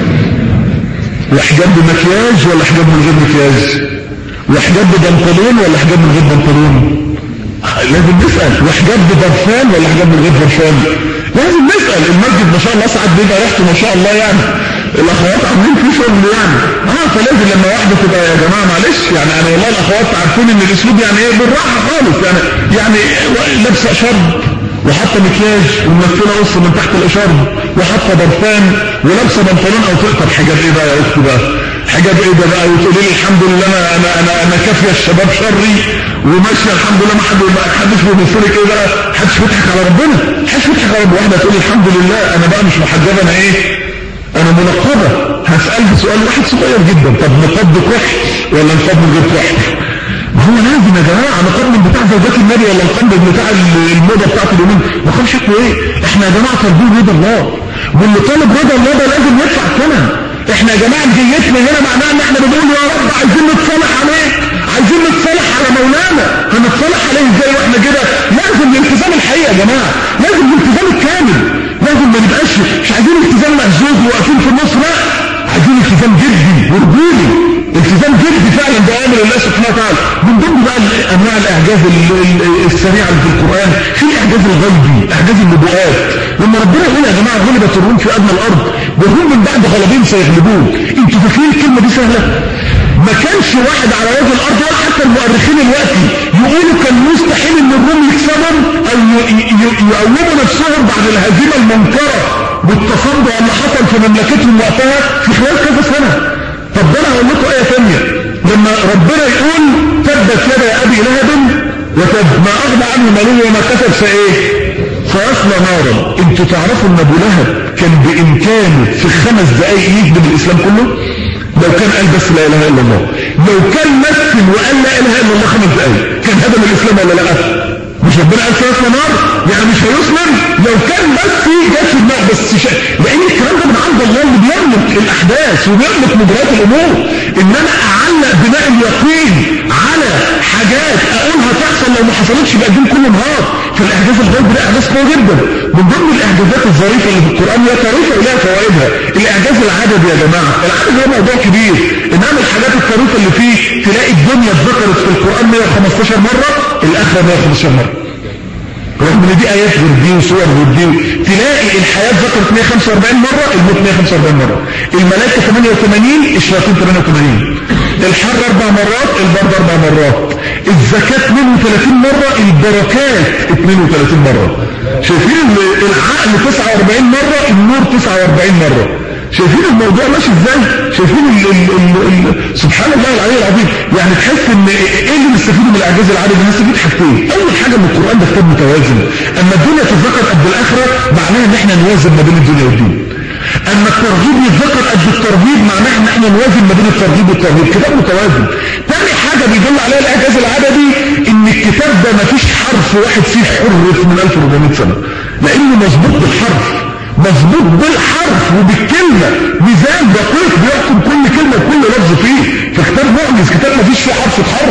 وحجاب بمكياج ولا حجاب من غير مكياج؟ وحجاب ببنطلون ولا حجاب من غير بنطلون؟ لازم نسال. وحجاب ببرفان ولا حجاب من غير برفان؟ لازم نسال. المسجد ما شاء الله ساعات بيبقى ريحته ما شاء الله يعني الاخوات عاملين فيه شغل يعني اه فلازم لما واحده تبقى يا جماعه معلش يعني انا والله الاخوات عارفين ان الاسلوب يعني ايه بالراحه خالص يعني يعني لابسه شرب وحاطه مكياج وممثله قص من تحت الاشارب وحاطه برفان ولابسه بنطلون او تقطع حجاب ايه بقى يا اختي بقى؟ حجاب ايه ده بقى؟ وتقولي لي الحمد لله انا انا انا, أنا كافيه الشباب شري وماشيه الحمد لله ما حد ما حدش بيبصلك ايه بقى؟ حدش بيضحك على ربنا، حدش بيضحك على ربنا. واحده تقول الحمد لله انا بقى مش محجبه انا ايه؟ انا منقبه. هسألها سؤال واحد صغير جدا طب نقاب بكحل ولا نقاب من غير كحل؟ هو لازم يا جماعه نقاب من بتاع زوجات النبي ولا نقاب من بتاع الموضه بتاعت اليومين؟ نقاب شكله ايه؟ احنا يا جماعه طالبين رضا الله واللي طالب رضا الله ده لازم يدفع الثمن. احنا يا جماعه جيتنا هنا معناها ان احنا بنقول يا رب عايزين نتصالح عليه، عايزين نتصالح على مولانا. هنتصالح عليه ازاي واحنا كده؟ لازم الالتزام الحقيقي يا جماعه، لازم الالتزام الكامل، لازم ما نبقاش مش عايزين التزام مهزوز وواقفين في النص، لا عايزين التزام جدي ورجولي، التزام جدي فعلا بأمر الله سبحانه وتعالى. من ضمن بقى انواع الاعجاز السريعه اللي في القران في الاعجاز الغيبي، اعجاز النبوءات. لما ربنا يقول يا جماعه غلبت الروم في ادنى الارض وهم من بعد غلبهم سيغلبون، انتوا فاكرين الكلمه دي سهله؟ ما كانش واحد على وجه الارض ولا حتى المؤرخين الوقتي يقولوا كان مستحيل ان الروم يكسبهم او يقوموا نفسهم بعد الهزيمه المنكره والتصدع اللي حصل في مملكتهم وقتها في خلال كذا سنه. طب ده انا هقول لكم ايه ثانيه لما ربنا يقول تبت يدا ابي لهب وتب ما اغنى عنه ماله وما كسب فايه؟ فيصلى نارا. انتوا تعرفوا ان ابو لهب كان بامكانه في خمس دقائق يهدم الاسلام كله لو كان قال بس لا اله الا الله. لو كان مثل وقال لا اله الا الله خمس دقائق كان هدم الاسلام ولا لا؟ مش ربنا قال فيصلى نار يعني مش هيسلم؟ لو كان بس جت في دماغ بس شا... لان الكلام ده من عند الله اللي بيملك الاحداث وبيملك مجريات الامور. ان انا اعلق بناء اليقين على حاجات اقولها تحصل لو ما حصلتش يبقى الدين كله نهار. فالاعجاز الغيبي ده اعجاز قوي جدا. من ضمن الاعجازات الظريفه اللي في القران هي طريفه ولها فوائدها الاعجاز العددي يا جماعه. العدد هو موضوع كبير، انما الحاجات الطريفه اللي فيه تلاقي الدنيا اتذكرت في القران مئة وخمستاشر مره، الاخره مئة وخمستاشر مره. رغم ان دي ايات غير دي وصور غير دي، تلاقي الحياه ذكرت مئة وخمسة وأربعين مره، الموت مئة وخمسة وأربعين مره، الملائكه ثمانية وثمانين، الشياطين ثمانية وثمانين، الحر اربع مرات، البرد اربع مرات، الزكاه اثنين وثلاثين مره، البركات اثنين وثلاثين مره. شايفين العقل تسعة وأربعين مره، النور تسعة وأربعين مره. شايفين الموضوع ماشي ازاي؟ شايفين ال ال ال ال سبحان الله العلي العظيم. يعني تحس ان ايه اللي نستفيده من الاعجاز العادي؟ بنستفيد حاجتين. اول حاجه ان القران ده كتاب متوازن. اما الدنيا تتذكر قد الاخره معناها ان احنا نوازن ما بين الدنيا والدين. اما الترغيب يتذكر قد الترغيب معناها ان احنا نوازن ما بين الترغيب والترهيب. كتاب متوازن. تاني حاجه بيدل عليها الاعجاز العددي ان الكتاب ده ما فيش حرف واحد فيه حرف من ألف وأربعمائة سنه، لانه مظبوط بالحرف، مظبوط بالحرف وبالكلمة، ميزان دقيق بيحكم كل كلمة وكل لفظ فيه. فكتاب معجز، كتاب ما فيش فيه حرف اتحرف.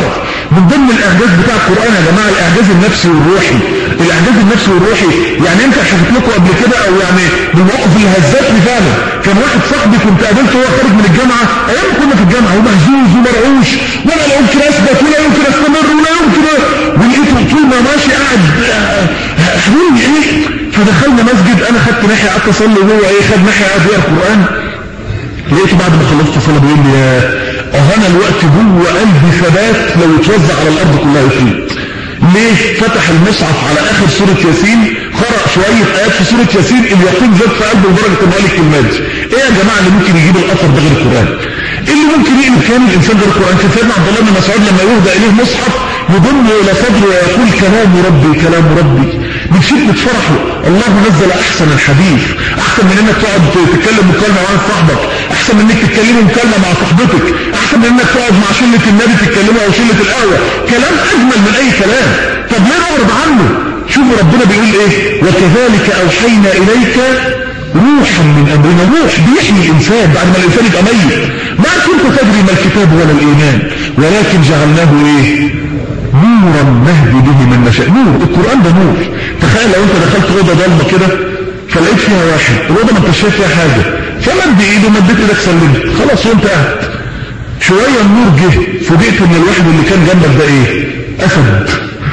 من ضمن الاعجاز بتاع القرآن يا جماعة الاعجاز النفسي والروحي. الاعجاز النفسي والروحي يعني انت حكيت لكم قبل كده او يعني بالمواقف اللي هزتني فعلا، كان واحد صاحبي كنت قابلته وهو خارج من الجامعة ايام كنا في الجامعة ومهزوز ومرعوش وانا لا يمكن اثبت ولا يمكن استمر ولا يمكن، ولقيته طول ما ماشي قاعد حلولي ايه. فدخلنا مسجد انا خدت ناحية قعدت اصلي وهو ايه خد ناحية قاعد يقرا القرآن. لقيته بعد ما خلصت الصلاة بيقول لي اه انا الوقت جوه قلبي ثبات لو اتوزع على الارض كلها يفيد. ليه؟ فتح المصحف على اخر سورة ياسين قرأ شوية ايات في سورة ياسين اليقين زاد في قلبه لدرجة انه قال الكلمات دي. ايه يا جماعة اللي ممكن يجيب الاثر ده غير القرآن؟ ايه اللي ممكن يقلب كان الانسان غير القرآن؟ كان سيدنا عبد الله بن مسعود لما يهدى اليه مصحف يضم الى صدره ويقول كلام ربي كلام ربي من شدة فرحه. الله نزل احسن الحديث، احسن من انك تقعد تتكلم مكالمة مع صاحبك، احسن من انك تتكلم مكالمة مع صاحبتك، احسن من انك تقعد مع شلة النبي تتكلموا او شلة القهوة، كلام اجمل من اي كلام. طب ليه نعرض عنه؟ شوفوا ربنا بيقول ايه، وكذلك اوحينا اليك روحا من امرنا. روح بيحيي الانسان بعد ما الانسان يبقى ميت. ما كنت تدري ما الكتاب ولا الايمان ولكن جعلناه ايه نورا نهدي به من نشاء. نور، القرآن ده نور. تخيل لو انت دخلت اوضه ضلمه كده فلقيت فيها واحد، الاوضه ما انتش شايف فيها حاجه، فمد ايده مديت ايدك سلمت خلاص وانت قاعد. شويه النور جه فوجئت ان الواحد اللي كان جنبك ده ايه؟ اسد.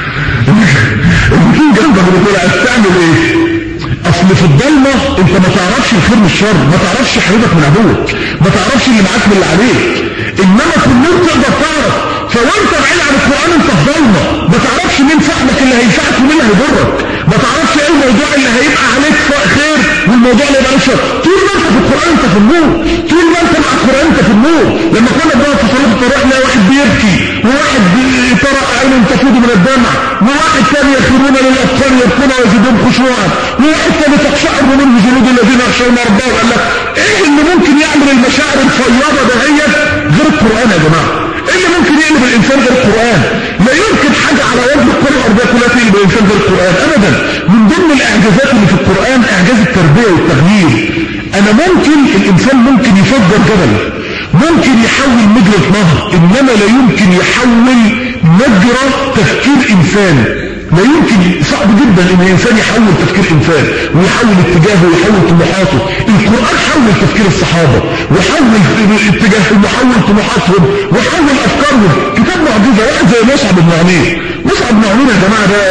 اللي كان جنبك اللي طلع تعمل ايه؟ اصل في الضلمه انت ما تعرفش الخير من الشر، ما تعرفش حبيبك من عدوك، ما تعرفش اللي معاك من اللي عليك. انما في النور تقدر تعرف. فوانت بعيد عن القرآن انت في ضلمه، ما تعرفش مين صاحبك اللي هينفعك ومين اللي هيضرك، ما تعرفش ايه الموضوع اللي هيبقى عليك خير والموضوع اللي هيبقى عليك شر. طول ما انت في القرآن انت في النور، طول ما انت مع القرآن انت في النور. لما كنا بنقعد في صلاة التراويح نلاقي واحد بيبكي وواحد طرق عينه تفيض من الدمع، وواحد ثاني يخرون للاطفال يبكون ويزيدون خشوعا، وواحد ثاني تقشعر منه جلود الذين يخشون ربهم. قال لك ايه اللي ممكن يعمل المشاعر الفياضه دهيت غير القرآن يا جماعه؟ ايه اللي ممكن يقلب الانسان غير القرآن؟ لا يمكن حاجة على وجه الكرة الارضية كلها تقلب الانسان غير القرآن ابدا. من ضمن الاعجازات اللي في القرآن اعجاز التربية والتغيير. انا ممكن الانسان ممكن يفجر جبل، ممكن يحول مجرى نهر، انما لا يمكن يحول مجرى تفكير انسان. لا يمكن، صعب جدا ان الانسان يحول تفكير انسان ويحول اتجاهه ويحول طموحاته. القرآن حول تفكير الصحابة وحول اتجاههم وحول طموحاتهم وحول افكارهم. كتاب معجزة. واحد زي مصعب بن عمير. مصعب بن عمير يا جماعة ده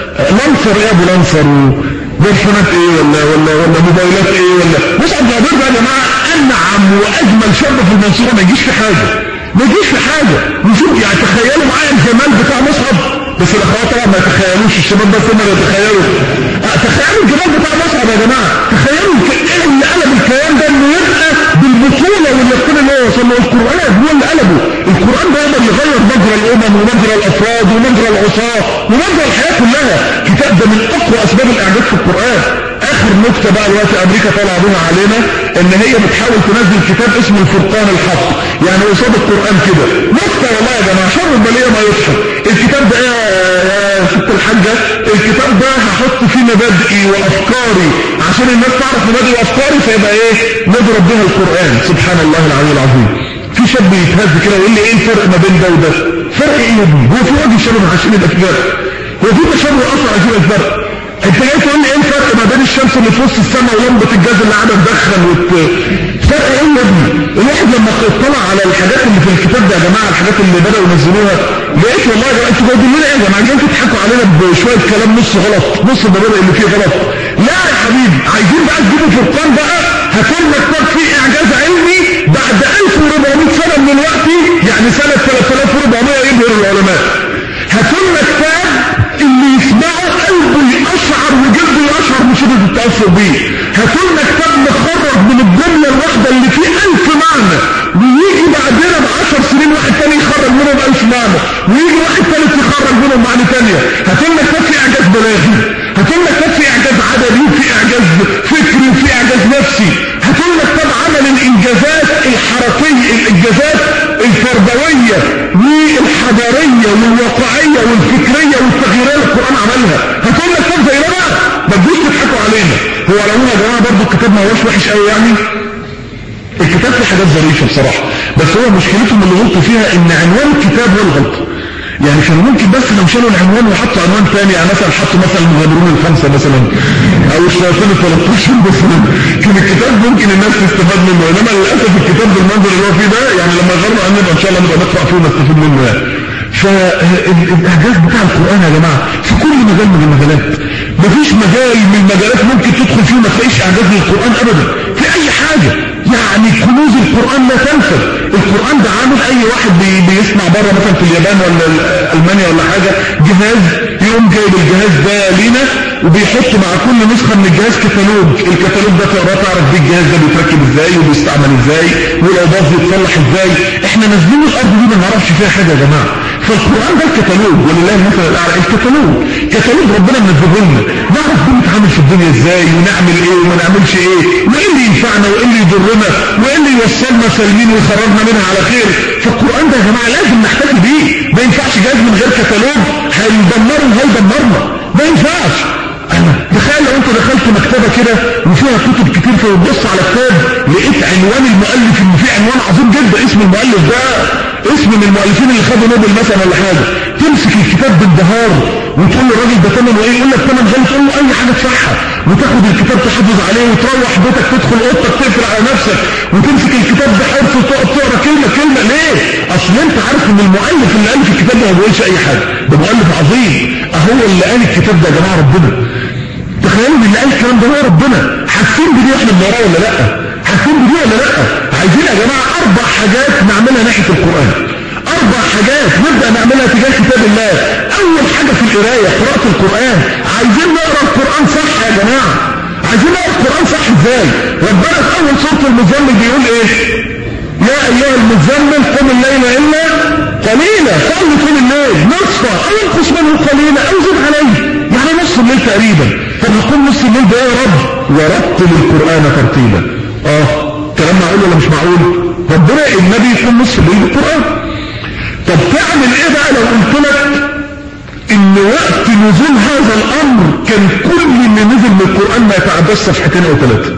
لانسر ايه ابو لانسر وبرفانات ايه ولا ولا ولا موبايلات ايه ولا. مصعب بن عمير ده يا جماعة انعم واجمل شاب في المنصورة، ما يجيش في حاجة، ما يجيش في حاجة. نشوف يعني تخيلوا معايا الجمال بتاع مصعب، بس الاخوات طبعا ما يتخيلوش، الشباب بس هم اللي يتخيلوا. تخيلوا الجمال بتاع مصعب يا جماعه، تخيلوا ايه اللي قلب الكيان ده انه يبقى بالبطوله واليقين اللي هو وصل له. القران هو اللي قلبه. القران ده يقدر يغير مجرى الامم ومجرى الافراد ومجرى العصاه ومجرى الحياه كلها. كتاب ده من اقوى اسباب الاعجاز في القران. اخر نكته بقى دلوقتي امريكا طالعه بيها علينا ان هي بتحاول تنزل كتاب اسمه الفرقان الحق، يعني قصاد القران كده. نكته والله يا جماعه، شر البليه ما يضحك. الكتاب ده ايه يا ست الحاجه؟ الكتاب ده هحط فيه مبادئي وافكاري عشان الناس تعرف مبادئي وافكاري فيبقى ايه؟ نضرب بها القران. سبحان الله العلي العظيم. في شاب يتهز كده ويقول لي ايه الفرق ما بين ده وده؟ فرق ايه يا ابني؟ هو في وجه شبه عشان يبقى في فرق؟ هو في تشابه اصلا عشان يبقى في فرق؟ انت جاي تقول لي ايه الفرق ما بين الشمس اللي في وسط السماء ولمبه الجاز اللي قاعده تدخن وت... فرق ايه يا ابني؟ الواحد لما اطلع على الحاجات اللي في الكتاب ده يا جماعه، الحاجات اللي بداوا ينزلوها، لقيت والله يا جماعه انتوا جايبين لنا ايه يا جماعه؟ جايين تضحكوا علينا بشويه كلام نص غلط، نص المبادئ اللي فيه غلط. لا يا حبيبي، عايزين بقى تجيبوا فرقان بقى، هاتوا لنا كتاب فيه اعجاز علمي بعد ألف وأربعمائة سنه من الوقت، يعني سنه ثلاثة آلاف وأربعمائة يبهر العلماء. هاتوا لنا كتاب اللي يسمعه قلبه يقشعر وجلده يقشعر من شدة التأثر بيه. هاتوا لنا كتاب مخرج من الجملة الواحدة اللي فيه ألف معنى، ويجي بعدنا بعشر سنين واحد تاني يخرج منهم ألف معنى، ويجي واحد ثالث يخرج منهم معنى تانية. هاتوا لنا كتاب فيه إعجاز بلاغي، هاتوا لنا كتاب فيه إعجاز عددي وفيه إعجاز فكري وفيه إعجاز نفسي. هاتوا لنا كتاب عمل الإنجازات الحركية، الإنجازات الفردوية والحضارية والواقعية والفكرية والتغييرية اللي القرآن عملها. هاتوا لنا كتاب زي ده بقى، ما تجوش تضحكوا علينا. هو على العموم يا جماعة برضه الكتاب ما هوش وحش قوي يعني. الكتاب فيه حاجات ظريفة بصراحة، بس هو مشكلتهم اللي غلطوا فيها ان عنوان الكتاب هو الغلط. يعني كان ممكن بس لو شالوا العنوان وحطوا عنوان ثاني، يعني مثلا حطوا مثلا المغامرون الخمسه مثلا او الشياطين ال ثلاثة عشر مثلا، كان الكتاب ممكن الناس تستفاد منه. انما للاسف الكتاب بالمنظر اللي هو فيه ده يعني لما يغروا عننا ان شاء الله نبقى نقرا فيه ونستفيد منه يعني. فالاعجاز بتاع القران يا جماعه في كل مجال من المجالات، مفيش مجال من المجالات ممكن تدخل فيه ما تلاقيش اعجاز للقران ابدا في اي حاجه. يعني كنوز القران لا تنفذ. القران ده عامل اي واحد بي بيسمع بره مثلا في اليابان ولا المانيا ولا حاجه جهاز، يقوم جايب الجهاز ده لينا وبيحط مع كل نسخه من الجهاز كتالوج، الكتالوج ده تقراه تعرف بيه الجهاز ده بيتركب ازاي وبيستعمل ازاي ولو باظ يتصلح ازاي. احنا نازلين الارض دي ما نعرفش فيها حاجه يا جماعه. فالقران ده الكتالوج ولله المثل الاعلى، الكتالوج كتالوج ربنا منزله لنا نعرف بنتعامل في الدنيا ازاي ونعمل ايه وما نعملش ايه، وايه اللي ينفعنا وايه اللي يضرنا وايه اللي يوصلنا سالمين ويخرجنا منها على خير. فالقران ده يا جماعه لازم نحتفي بيه، ما ينفعش جهاز من غير كتالوج هيدمرنا هيدمرنا ما ينفعش. انا تخيل لو انت دخلت مكتبه كده وفيها كتب كتير فبتبص على كتاب لقيت عنوان المؤلف ان في عنوان عظيم جدا اسم المؤلف ده اسم من المؤلفين اللي خدوا نوبل مثلا ولا حاجه، تمسك الكتاب بانبهار وتقول له الراجل ده ثمنه ايه؟ يقول لك ثمن غالي، تقول له اي حاجه تدفعها وتاخد الكتاب تحافظ عليه وتروح بيتك تدخل اوضتك تقفل على نفسك وتمسك الكتاب بحرص وتقعد تقرا كلمه كلمه. ليه؟ اصل انت عارف ان المؤلف اللي الف الكتاب ده ما بيقولش اي حاجه، ده مؤلف عظيم اهو اللي قال الكتاب ده يا جماعه ربنا. تخيلوا ان اللي قال الكلام ده هو ربنا. حاسين بدي احنا بنقراه ولا لا؟ حاسين بدي ولا لا؟ عايزين يا جماعه اربع حاجات نعملها ناحيه القران، اربع حاجات نبدا نعملها تجاه كتاب الله. اول حاجه في القرايه قراءه القران. عايزين نقرا القران صح يا جماعه، عايزين نقرا القران صح ازاي؟ ربنا في اول سوره المزمل بيقول ايه؟ يا ايها المزمل قم الليل الا قليلا، صلي طول الليل نصفه او انقص منه قليلا او زد عليه، يعني نص الليل تقريبا. طب نقوم نص الليل ده يا رب ورتل القران ترتيلا. اه كلام معقول ولا مش معقول؟ ربنا النبي يكون نص الليل بالقران. طب تعمل ايه بقى لو قلت لك ان وقت نزول هذا الامر كان كل اللي نزل من القران ما يتعداش صفحتين او ثلاثه؟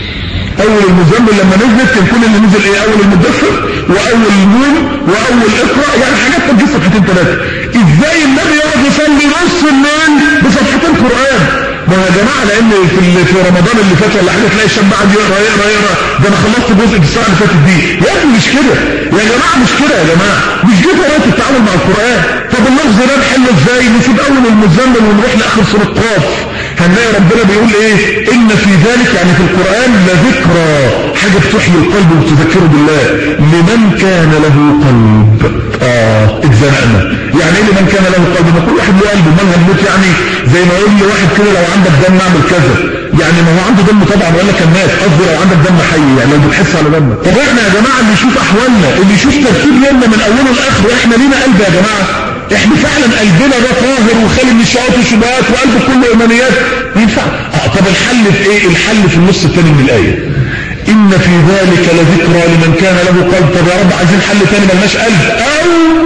اول المزمل لما نزلت كان كل اللي نزل ايه؟ اول المدثر واول النون واول اقرا، يعني حاجات تجيب صفحتين ثلاثه. ازاي النبي يقعد يصلي نص الليل بصفحتين قران؟ ما يا جماعه لان في في رمضان اللي فات ولا حاجه تلاقي الشاب قاعد يقرا يقرا يقرا، ده انا خلصت جزء في الساعه اللي فاتت دي. يا ابني مش كده يا جماعه، مش كده يا جماعه، مش دي طريقه التعامل مع القران. طب اللفظ ده نحله ازاي؟ نسيب اول المزمل ونروح لاخر سوره قاف، هنلاقي ربنا بيقول ايه؟ ان في ذلك يعني في القران لذكرى، حاجه بتحيي القلب وتذكره بالله لمن كان له قلب. اه اتزنقنا. يعني ايه لمن كان له قلب؟ ما كل واحد له قلب، امال هنموت يعني؟ زي ما يقول لي واحد كده لو عندك دم اعمل كذا، يعني ما هو عنده دم طبعا ولا كان مات، قصدي لو عندك دم حي يعني لو بتحس على دمك. طب احنا يا جماعه اللي يشوف احوالنا، اللي يشوف ترتيب يومنا من اوله لاخره، احنا لينا قلب يا جماعه؟ احنا فعلا قلبنا ده طاهر وخالي من الشهوات والشبهات وقلب كله ايمانيات؟ ينفع؟ اه طب الحل في ايه؟ الحل في النص الثاني من الايه، ان في ذلك لذكرى لمن كان له قلب. طب يا رب عايزين حل ثاني ملناش قلب. او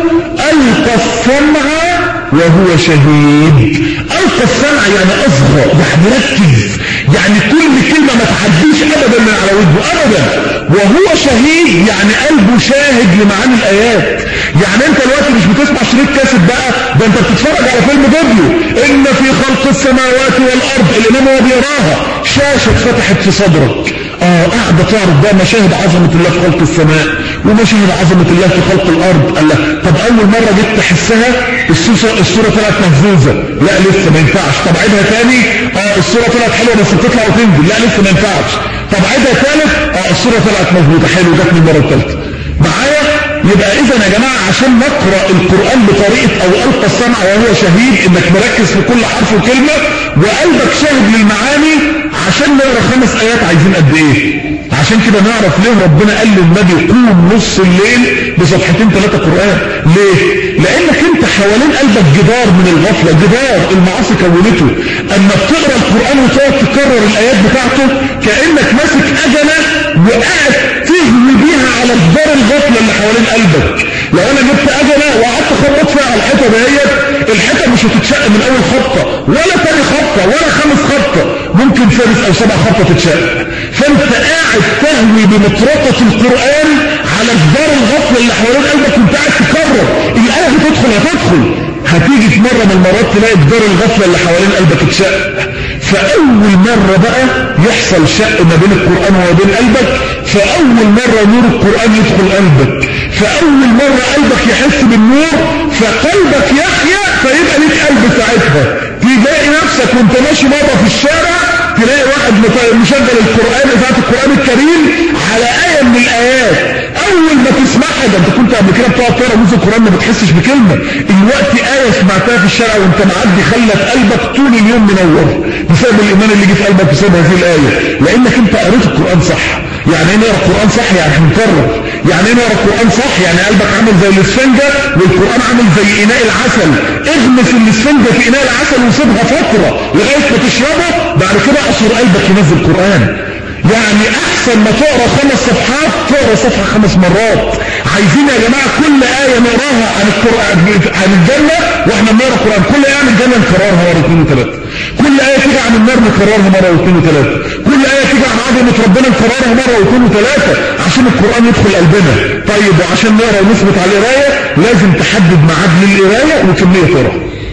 القى السمع وهو شهيد. القى السمع يعني اصغى، يعني ركز، يعني كل كلمه ما تعديش ابدا من على وجهه ابدا. وهو شهيد يعني قلبه شاهد لمعاني الايات. يعني انت دلوقتي مش بتسمع شريط كاسيت بقى، ده انت بتتفرج على فيلم فيديو. ان في خلق السماوات والارض، الامام هو بيقراها، شاشه اتفتحت في صدرك، اه قاعده تعرض بقى مشاهد عظمه الله في خلق السماء ومشاهد عظمه الله في خلق الارض. الله، طب اول مره جيت تحسها الصوره الصوره طلعت مهزوزه، لا لسه ما ينفعش. طب عيدها ثاني، اه الصوره طلعت حلوه بس بتطلع وتنزل، لا لسه ما ينفعش. طب عيدها ثالث، اه الصوره طلعت مظبوطه حلو، جت من المره الثالثه معايا. يبقى اذا يا جماعه عشان نقرا القران بطريقه او القى السمع وهو شهيد، انك مركز في كل حرف وكلمه وقلبك شاهد للمعاني. عشان نقرا خمس ايات عايزين قد ايه؟ عشان كده نعرف ليه ربنا قال للنبي قوم نص الليل بصفحتين ثلاثه قران. ليه؟ لانك انت حوالين قلبك جدار من الغفله، جدار المعاصي كونته. اما بتقرا القران وتقعد تكرر الايات بتاعته كانك ماسك اجله وقاعد تهوي بيها على جدار الغفله اللي حوالين قلبك. لو انا جبت اجله وقعدت اخبط فيها على الحيطه ديت، الحيطه مش هتتشق من اول خبطه ولا ثاني خبطه ولا خامس خبطه، ممكن سادس او سبع خبطه تتشق. فانت قاعد تهوي بمطرقه القران على جدار الغفله اللي حوالين قلبك وانت قاعد تكرر الايه، بتدخل هتدخل هتدخل هتيجي في مرة من المرات تلاقي جدار الغفلة اللي حوالين قلبك اتشق، فأول مرة بقى يحصل شق ما بين القرآن وما بين قلبك، فأول مرة نور القرآن يدخل قلبك، فأول مرة قلبك يحس بالنور، فقلبك يحيا، فيبقى ليك قلب ساعتها. تلاقي نفسك وانت ماشي مرة في الشارع تلاقي واحد مشغل القرآن، إذاعة القرآن الكريم على آية من الآيات، أول ما تسمعها، ده أنت كنت قبل كده بتقعد تقرا جزء القرآن ما بتحسش بكلمة، دلوقتي آية سمعتها في الشارع وأنت معدي خلت قلبك طول اليوم منور بسبب الإيمان اللي جه في قلبك بسبب هذه الآية، لأنك أنت قريت القرآن صح. يعني ايه نقرا القرآن صح؟ يعني هنكرر. يعني ايه نقرا القرآن صح؟ يعني قلبك عامل زي الاسفنجة والقرآن عامل زي إناء العسل، اغمس الاسفنجة في إناء العسل وسيبها فترة لغاية ما تشربه، بعد كده اعصر قلبك ينزل القرآن. يعني احسن ما تقرا خمس صفحات تقرا صفحة خمس مرات. عايزين يا جماعة كل آية نقراها عن القرآن عن الجنة واحنا بنقرا القرآن، كل آية عن الجنة نكررها مرة واثنين وثلاثة، كل آية تيجي عن النار نكررها مرة واثنين وثلاثة، كل آية تيجي عن عظمة ربنا نكررها مرة واثنين وثلاثة عشان القرآن يدخل قلبنا. طيب وعشان نقرا ونثبت على القراية لازم تحدد ميعاد للقراية وكمية قراءة.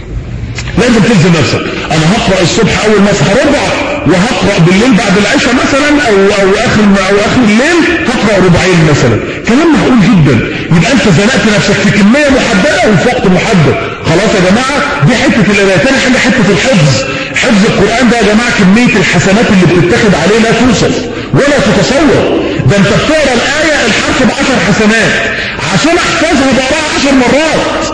لازم تلزم نفسك، انا هقرأ الصبح اول ما اصحى ربع، وهقرأ بالليل بعد العشاء مثلا او او اخر او اخر الليل هقرأ ربعين مثلا. كلام معقول جدا. يبقى انت زنقت نفسك في كمية محددة وفي وقت محدد. خلاص يا جماعة دي حتة القراءة. تاني حاجة حتة الحفظ. حفظ القرآن ده يا جماعة كمية الحسنات اللي بتتاخد عليه لا توصف ولا تتصور. ده انت بتقرا الآية الحرف بعشر حسنات، عشان احفظها بقراها عشر مرات،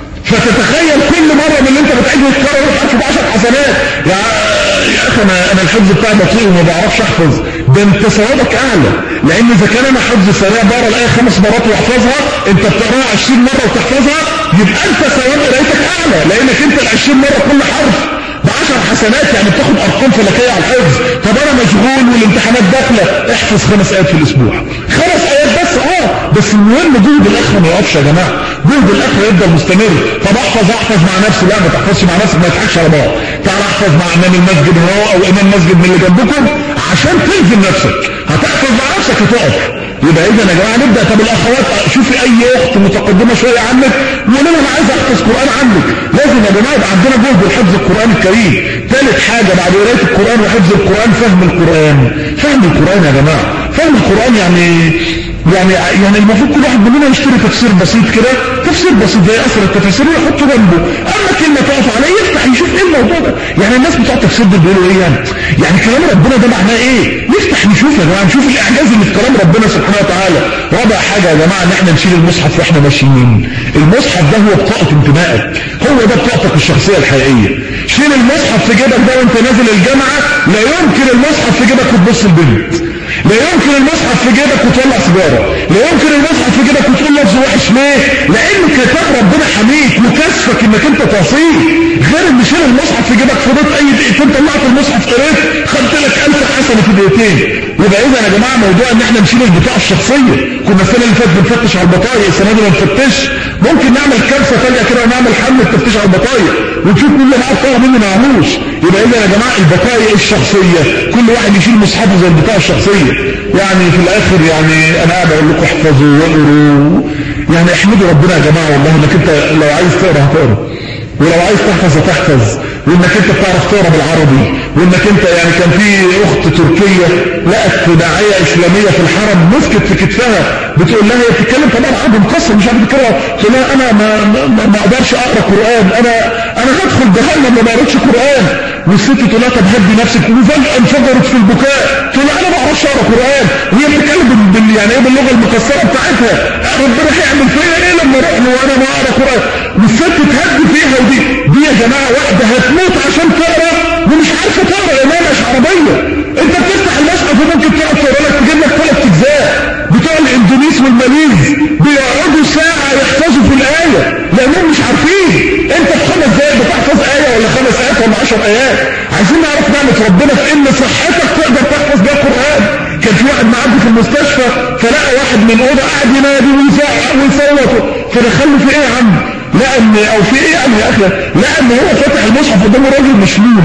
فتتخيل كل مرة من اللي انت بتعيده تكرر الحرف بعشر حسنات. يا يا اخي انا انا الحفظ بتاعي بطيء وما بعرفش احفظ. ده انت ثوابك اعلى، لان اذا كان انا حفظ سريع بقرا الايه خمس مرات واحفظها، انت بتقراها عشرين مرة وتحفظها، يبقى انت ثواب قرايتك اعلى، لانك انت ال عشرين مرة كل حرف بعشر حسنات، يعني بتاخد ارقام فلكيه على الحفظ. طب انا مشغول والامتحانات داخله، احفظ خمس ايات في الاسبوع، خمس ايات بس. اه بس المهم جهد الاخره ما يقفش يا جماعه، جهد الاخره يفضل مستمر. طب احفظ احفظ مع نفسي، لا ما تحفظش مع نفسك، ما تضحكش على بعض. تعال احفظ مع امام المسجد هو او امام مسجد من اللي جنبكم عشان تلزم نفسك. هتحفظ مع نفسك هتقف. يبقى اذا يا جماعه نبدا. طب الاخوات شوفي اي اخت متقدمه شويه عنك وقول لها انا عايز احفظ قران عنك. لازم يا جماعه يبقى عندنا جهد لحفظ القران الكريم. ثالث حاجه بعد قرايه القران وحفظ القران فهم القران. فهم القران يا جماعه، فهم القران يعني يعني يعني المفروض كل واحد مننا يشتري تفسير بسيط كده، تفسير بسيط زي اثر التفاسير ويحطه جنبه، اما كلمه تقف عليه يفتح يشوف ايه الموضوع ده. يعني الناس بتوع التفسير دول بيقولوا ايه يعني؟ يعني كلام ربنا ده معناه ايه؟ نفتح نشوف يا جماعه، نشوف الاعجاز اللي في كلام ربنا سبحانه وتعالى. رابع حاجه يا جماعه ان احنا نشيل المصحف واحنا ماشيين. المصحف ده هو بطاقه انتمائك، هو ده بطاقتك الشخصيه الحقيقيه. شيل المصحف في جيبك ده وانت نازل الجامعه، لا يمكن المصحف في جيبك وتبص البنت، لا يمكن المصحف في جيبك وتولع سيجاره، لا يمكن المصحف في جيبك وتقول لفظ وحش. ليه؟ لان كتاب ربنا حميك وكسفك انك انت تعصيه. غير ان شيل المصحف في جيبك فضلت اي دقيقتين طلعت المصحف قريت خدت لك ألف حسنه في دقيقتين. يبقى اذا يا جماعه موضوع ان احنا نشيل البطاقه الشخصيه. كنا السنه اللي فاتت بنفتش على البطايق، السنه دي ما بنفتش. ممكن نعمل كارثه ثانيه كده ونعمل حمله تفتيش على البطايق ونشوف مين اللي معاه بطاقه مين اللي معهوش. يبقى اذا يا جماعه البطايق الشخصيه كل واحد يشيل مصحفه زي البطاقه الشخصيه. يعني في الاخر يعني انا قاعد اقول لكم احفظوا واقروا، يعني احمدوا ربنا يا جماعه والله انك انت لو عايز تقرا هتقرا، ولو عايز تحفظ هتحفظ، وانك انت بتعرف تقرا بالعربي، وانك انت يعني كان في اخت تركيه لقت داعيه اسلاميه في الحرم مسكت في كتفها بتقول لها هي بتتكلم طبعا عربي مكسر مش عارف تقرا، تقول لها انا ما ما, ما اقدرش اقرا قران، انا انا هدخل جهنم ما بقراش قران. والست تقول لها طب هدي نفسك، وفجاه انفجرت في البكاء تقول لها انا ما بعرفش اقرا قران، وهي بتتكلم بال يعني ايه باللغه المكسره بتاعتها. ربنا هيعمل فيا ايه لما اروح له وانا ما اقرا قران؟ والست تهدي فيها. ودي دي يا جماعه واحده هتموت عشان تقرا ومش عارفه تقرا، لانها مش عربيه. انت بتفتح المصحف وممكن تقعد تقرا لك تجيب لك ثلاث اجزاء. بتوع الاندونيس والماليز بيقعدوا ساعه يحفظوا في الايه لانهم مش عارفين. انت في خمس دقايق بتحفظ ايه ولا خمس ايات ولا عشر ايات. عايزين نعرف نعمه ربنا في ان صحتك تقدر تحفظ بيها القران. كان في واحد معدي في المستشفى فلقى واحد من اوضه قاعد ينادي ويزعق ويصوت، فدخل له في ايه يا عم؟ لقى ان او في ايه يعني يا اخي؟ لقى ان هو فاتح المصحف قدامه راجل مشلول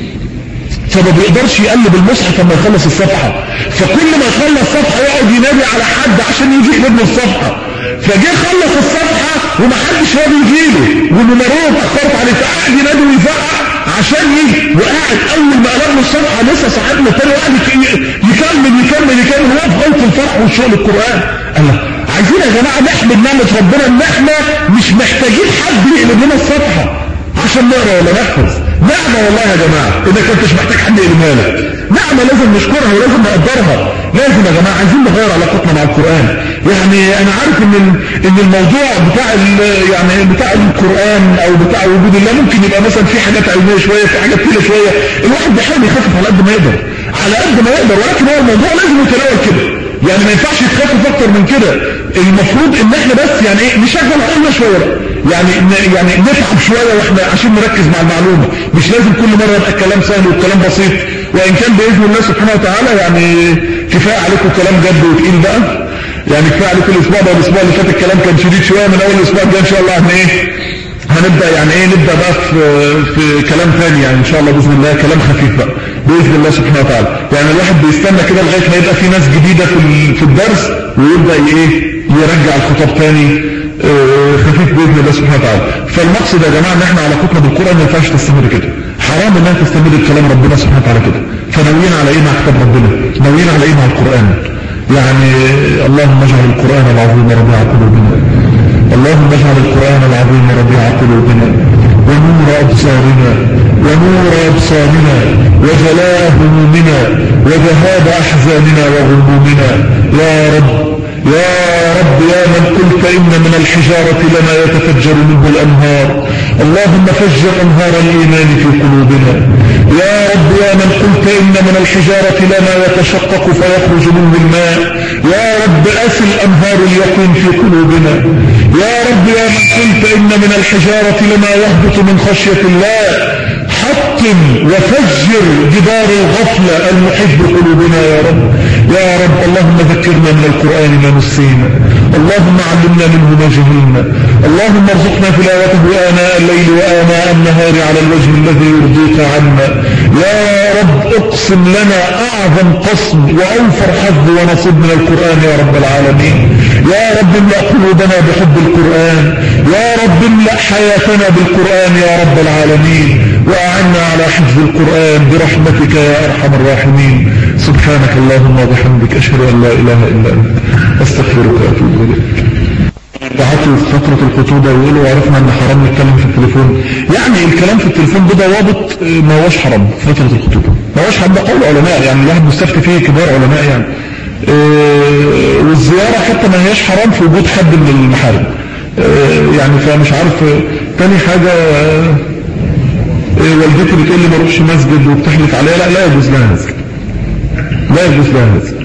فما بيقدرش يقلب المصحف لما يخلص الصفحه، فكل ما يخلص صفحه يقعد ينادي على حد عشان يجيب ابن الصفحه. فجه خلص الصفحة ومحدش راضي يجيله والنمرات اتأخرت عليه، فقعد ينادي ويزعق عشان يجي، وقاعد اول ما قلبنا الصفحة لسه صاحبنا التاني وقعد يكمل يكمل يكمل هو في غاية الفرح والشغل القرآن. الله، عايزين يا جماعة نحمد نعمة ربنا ان احنا مش محتاجين حد يقلب لنا الصفحة عشان نقرا ولا نحفظ. نعمة والله يا جماعة انك انتش محتاج حد يقلبها لك، نعمة لازم نشكرها ولازم نقدرها. لازم يا جماعة عايزين نغير علاقتنا مع القرآن. يعني انا عارف ان ان الموضوع بتاع يعني بتاع القرآن او بتاع وجود الله ممكن يبقى مثلا في حاجات علمية شوية، في حاجات كده شوية، الواحد بيحاول يخفف على قد ما يقدر على قد ما يقدر، ولكن هو الموضوع لازم يتناول كده، يعني ما ينفعش يتخفف اكتر من كده. المفروض ان احنا بس يعني ايه نشغل عقلنا شويه بقى، يعني يعني نتعب شويه واحنا عشان نركز مع المعلومه، مش لازم كل مره يبقى الكلام سهل والكلام بسيط، وان كان باذن الله سبحانه وتعالى يعني كفايه عليكم كلام جد وتقيل بقى، يعني كفايه عليكم الاسبوع ده والاسبوع اللي فات الكلام كان شديد شويه، من اول الاسبوع الجاي ان شاء الله هن ايه هنبدا يعني ايه نبدا بقى في في كلام ثاني، يعني ان شاء الله باذن الله كلام خفيف بقى باذن الله سبحانه وتعالى. يعني الواحد بيستنى كده لغايه ما يبقى في ناس جديده في في الدرس ويبدا ايه يرجع الخطاب ثاني اه خفيف باذن الله سبحانه وتعالى. فالمقصد يا جماعه ان احنا علاقتنا بالقران ما ينفعش تستمر كده، حرام انها تستمر بكلام ربنا سبحانه وتعالى كده. فناويين على ايه مع كتاب ربنا؟ ناويين على ايه مع القران؟ يعني اللهم اجعل القران العظيم ربيع قلوبنا، اللهم اجعل القرآن العظيم ربيع قلوبنا ونور أبصارنا ونور أبصارنا وجلاء همومنا وذهاب أحزاننا وغمومنا يا رب يا رب يا من قلت إن من الحجارة لما يتفجر منه الأنهار، اللهم فجر أنهار الإيمان في قلوبنا. يا رب يا من قلت إن من الحجارة لما يتشقق فيخرج منه الماء، يا رب أسل أنهار اليقين في قلوبنا. يا رب يا من قلت إن من الحجارة لما يهبط من خشية الله، حطم وفجر جدار الغفلة المحيط بقلوبنا يا رب. يا رب اللهم ذكرنا من القرآن ما نسينا، اللهم علمنا منه ما جهلنا، اللهم ارزقنا تلاوته آناء الليل وآناء النهار على الوجه الذي يرضيك عنا. يا رب اقسم لنا أعظم قسم وأوفر حظ ونصيب من القرآن يا رب العالمين. يا رب املأ قلوبنا بحب القرآن، يا رب املأ حياتنا بالقرآن يا رب العالمين، وأعنا على حفظ القرآن برحمتك يا أرحم الراحمين. سبحانك اللهم وبحمدك أشهد أن لا إله إلا أنت أستغفرك وأتوب إليك. بعتوا في فترة الخطوبة ويقولوا عرفنا ان حرام نتكلم في التليفون، يعني الكلام في التليفون ده ضوابط ما هوش حرام في فترة الخطوبة، ما هوش حرام، ده قول علماء يعني الواحد مستفتي فيه كبار علماء يعني. إيه والزيارة حتى ما هيش حرام في وجود حد من المحارم، إيه يعني فمش عارف. تاني حاجة إيه والدتي بتقول لي ما اروحش مسجد وبتحلف عليها، لا لا يجوز لها مسجد، لا يجوز لها مسجد.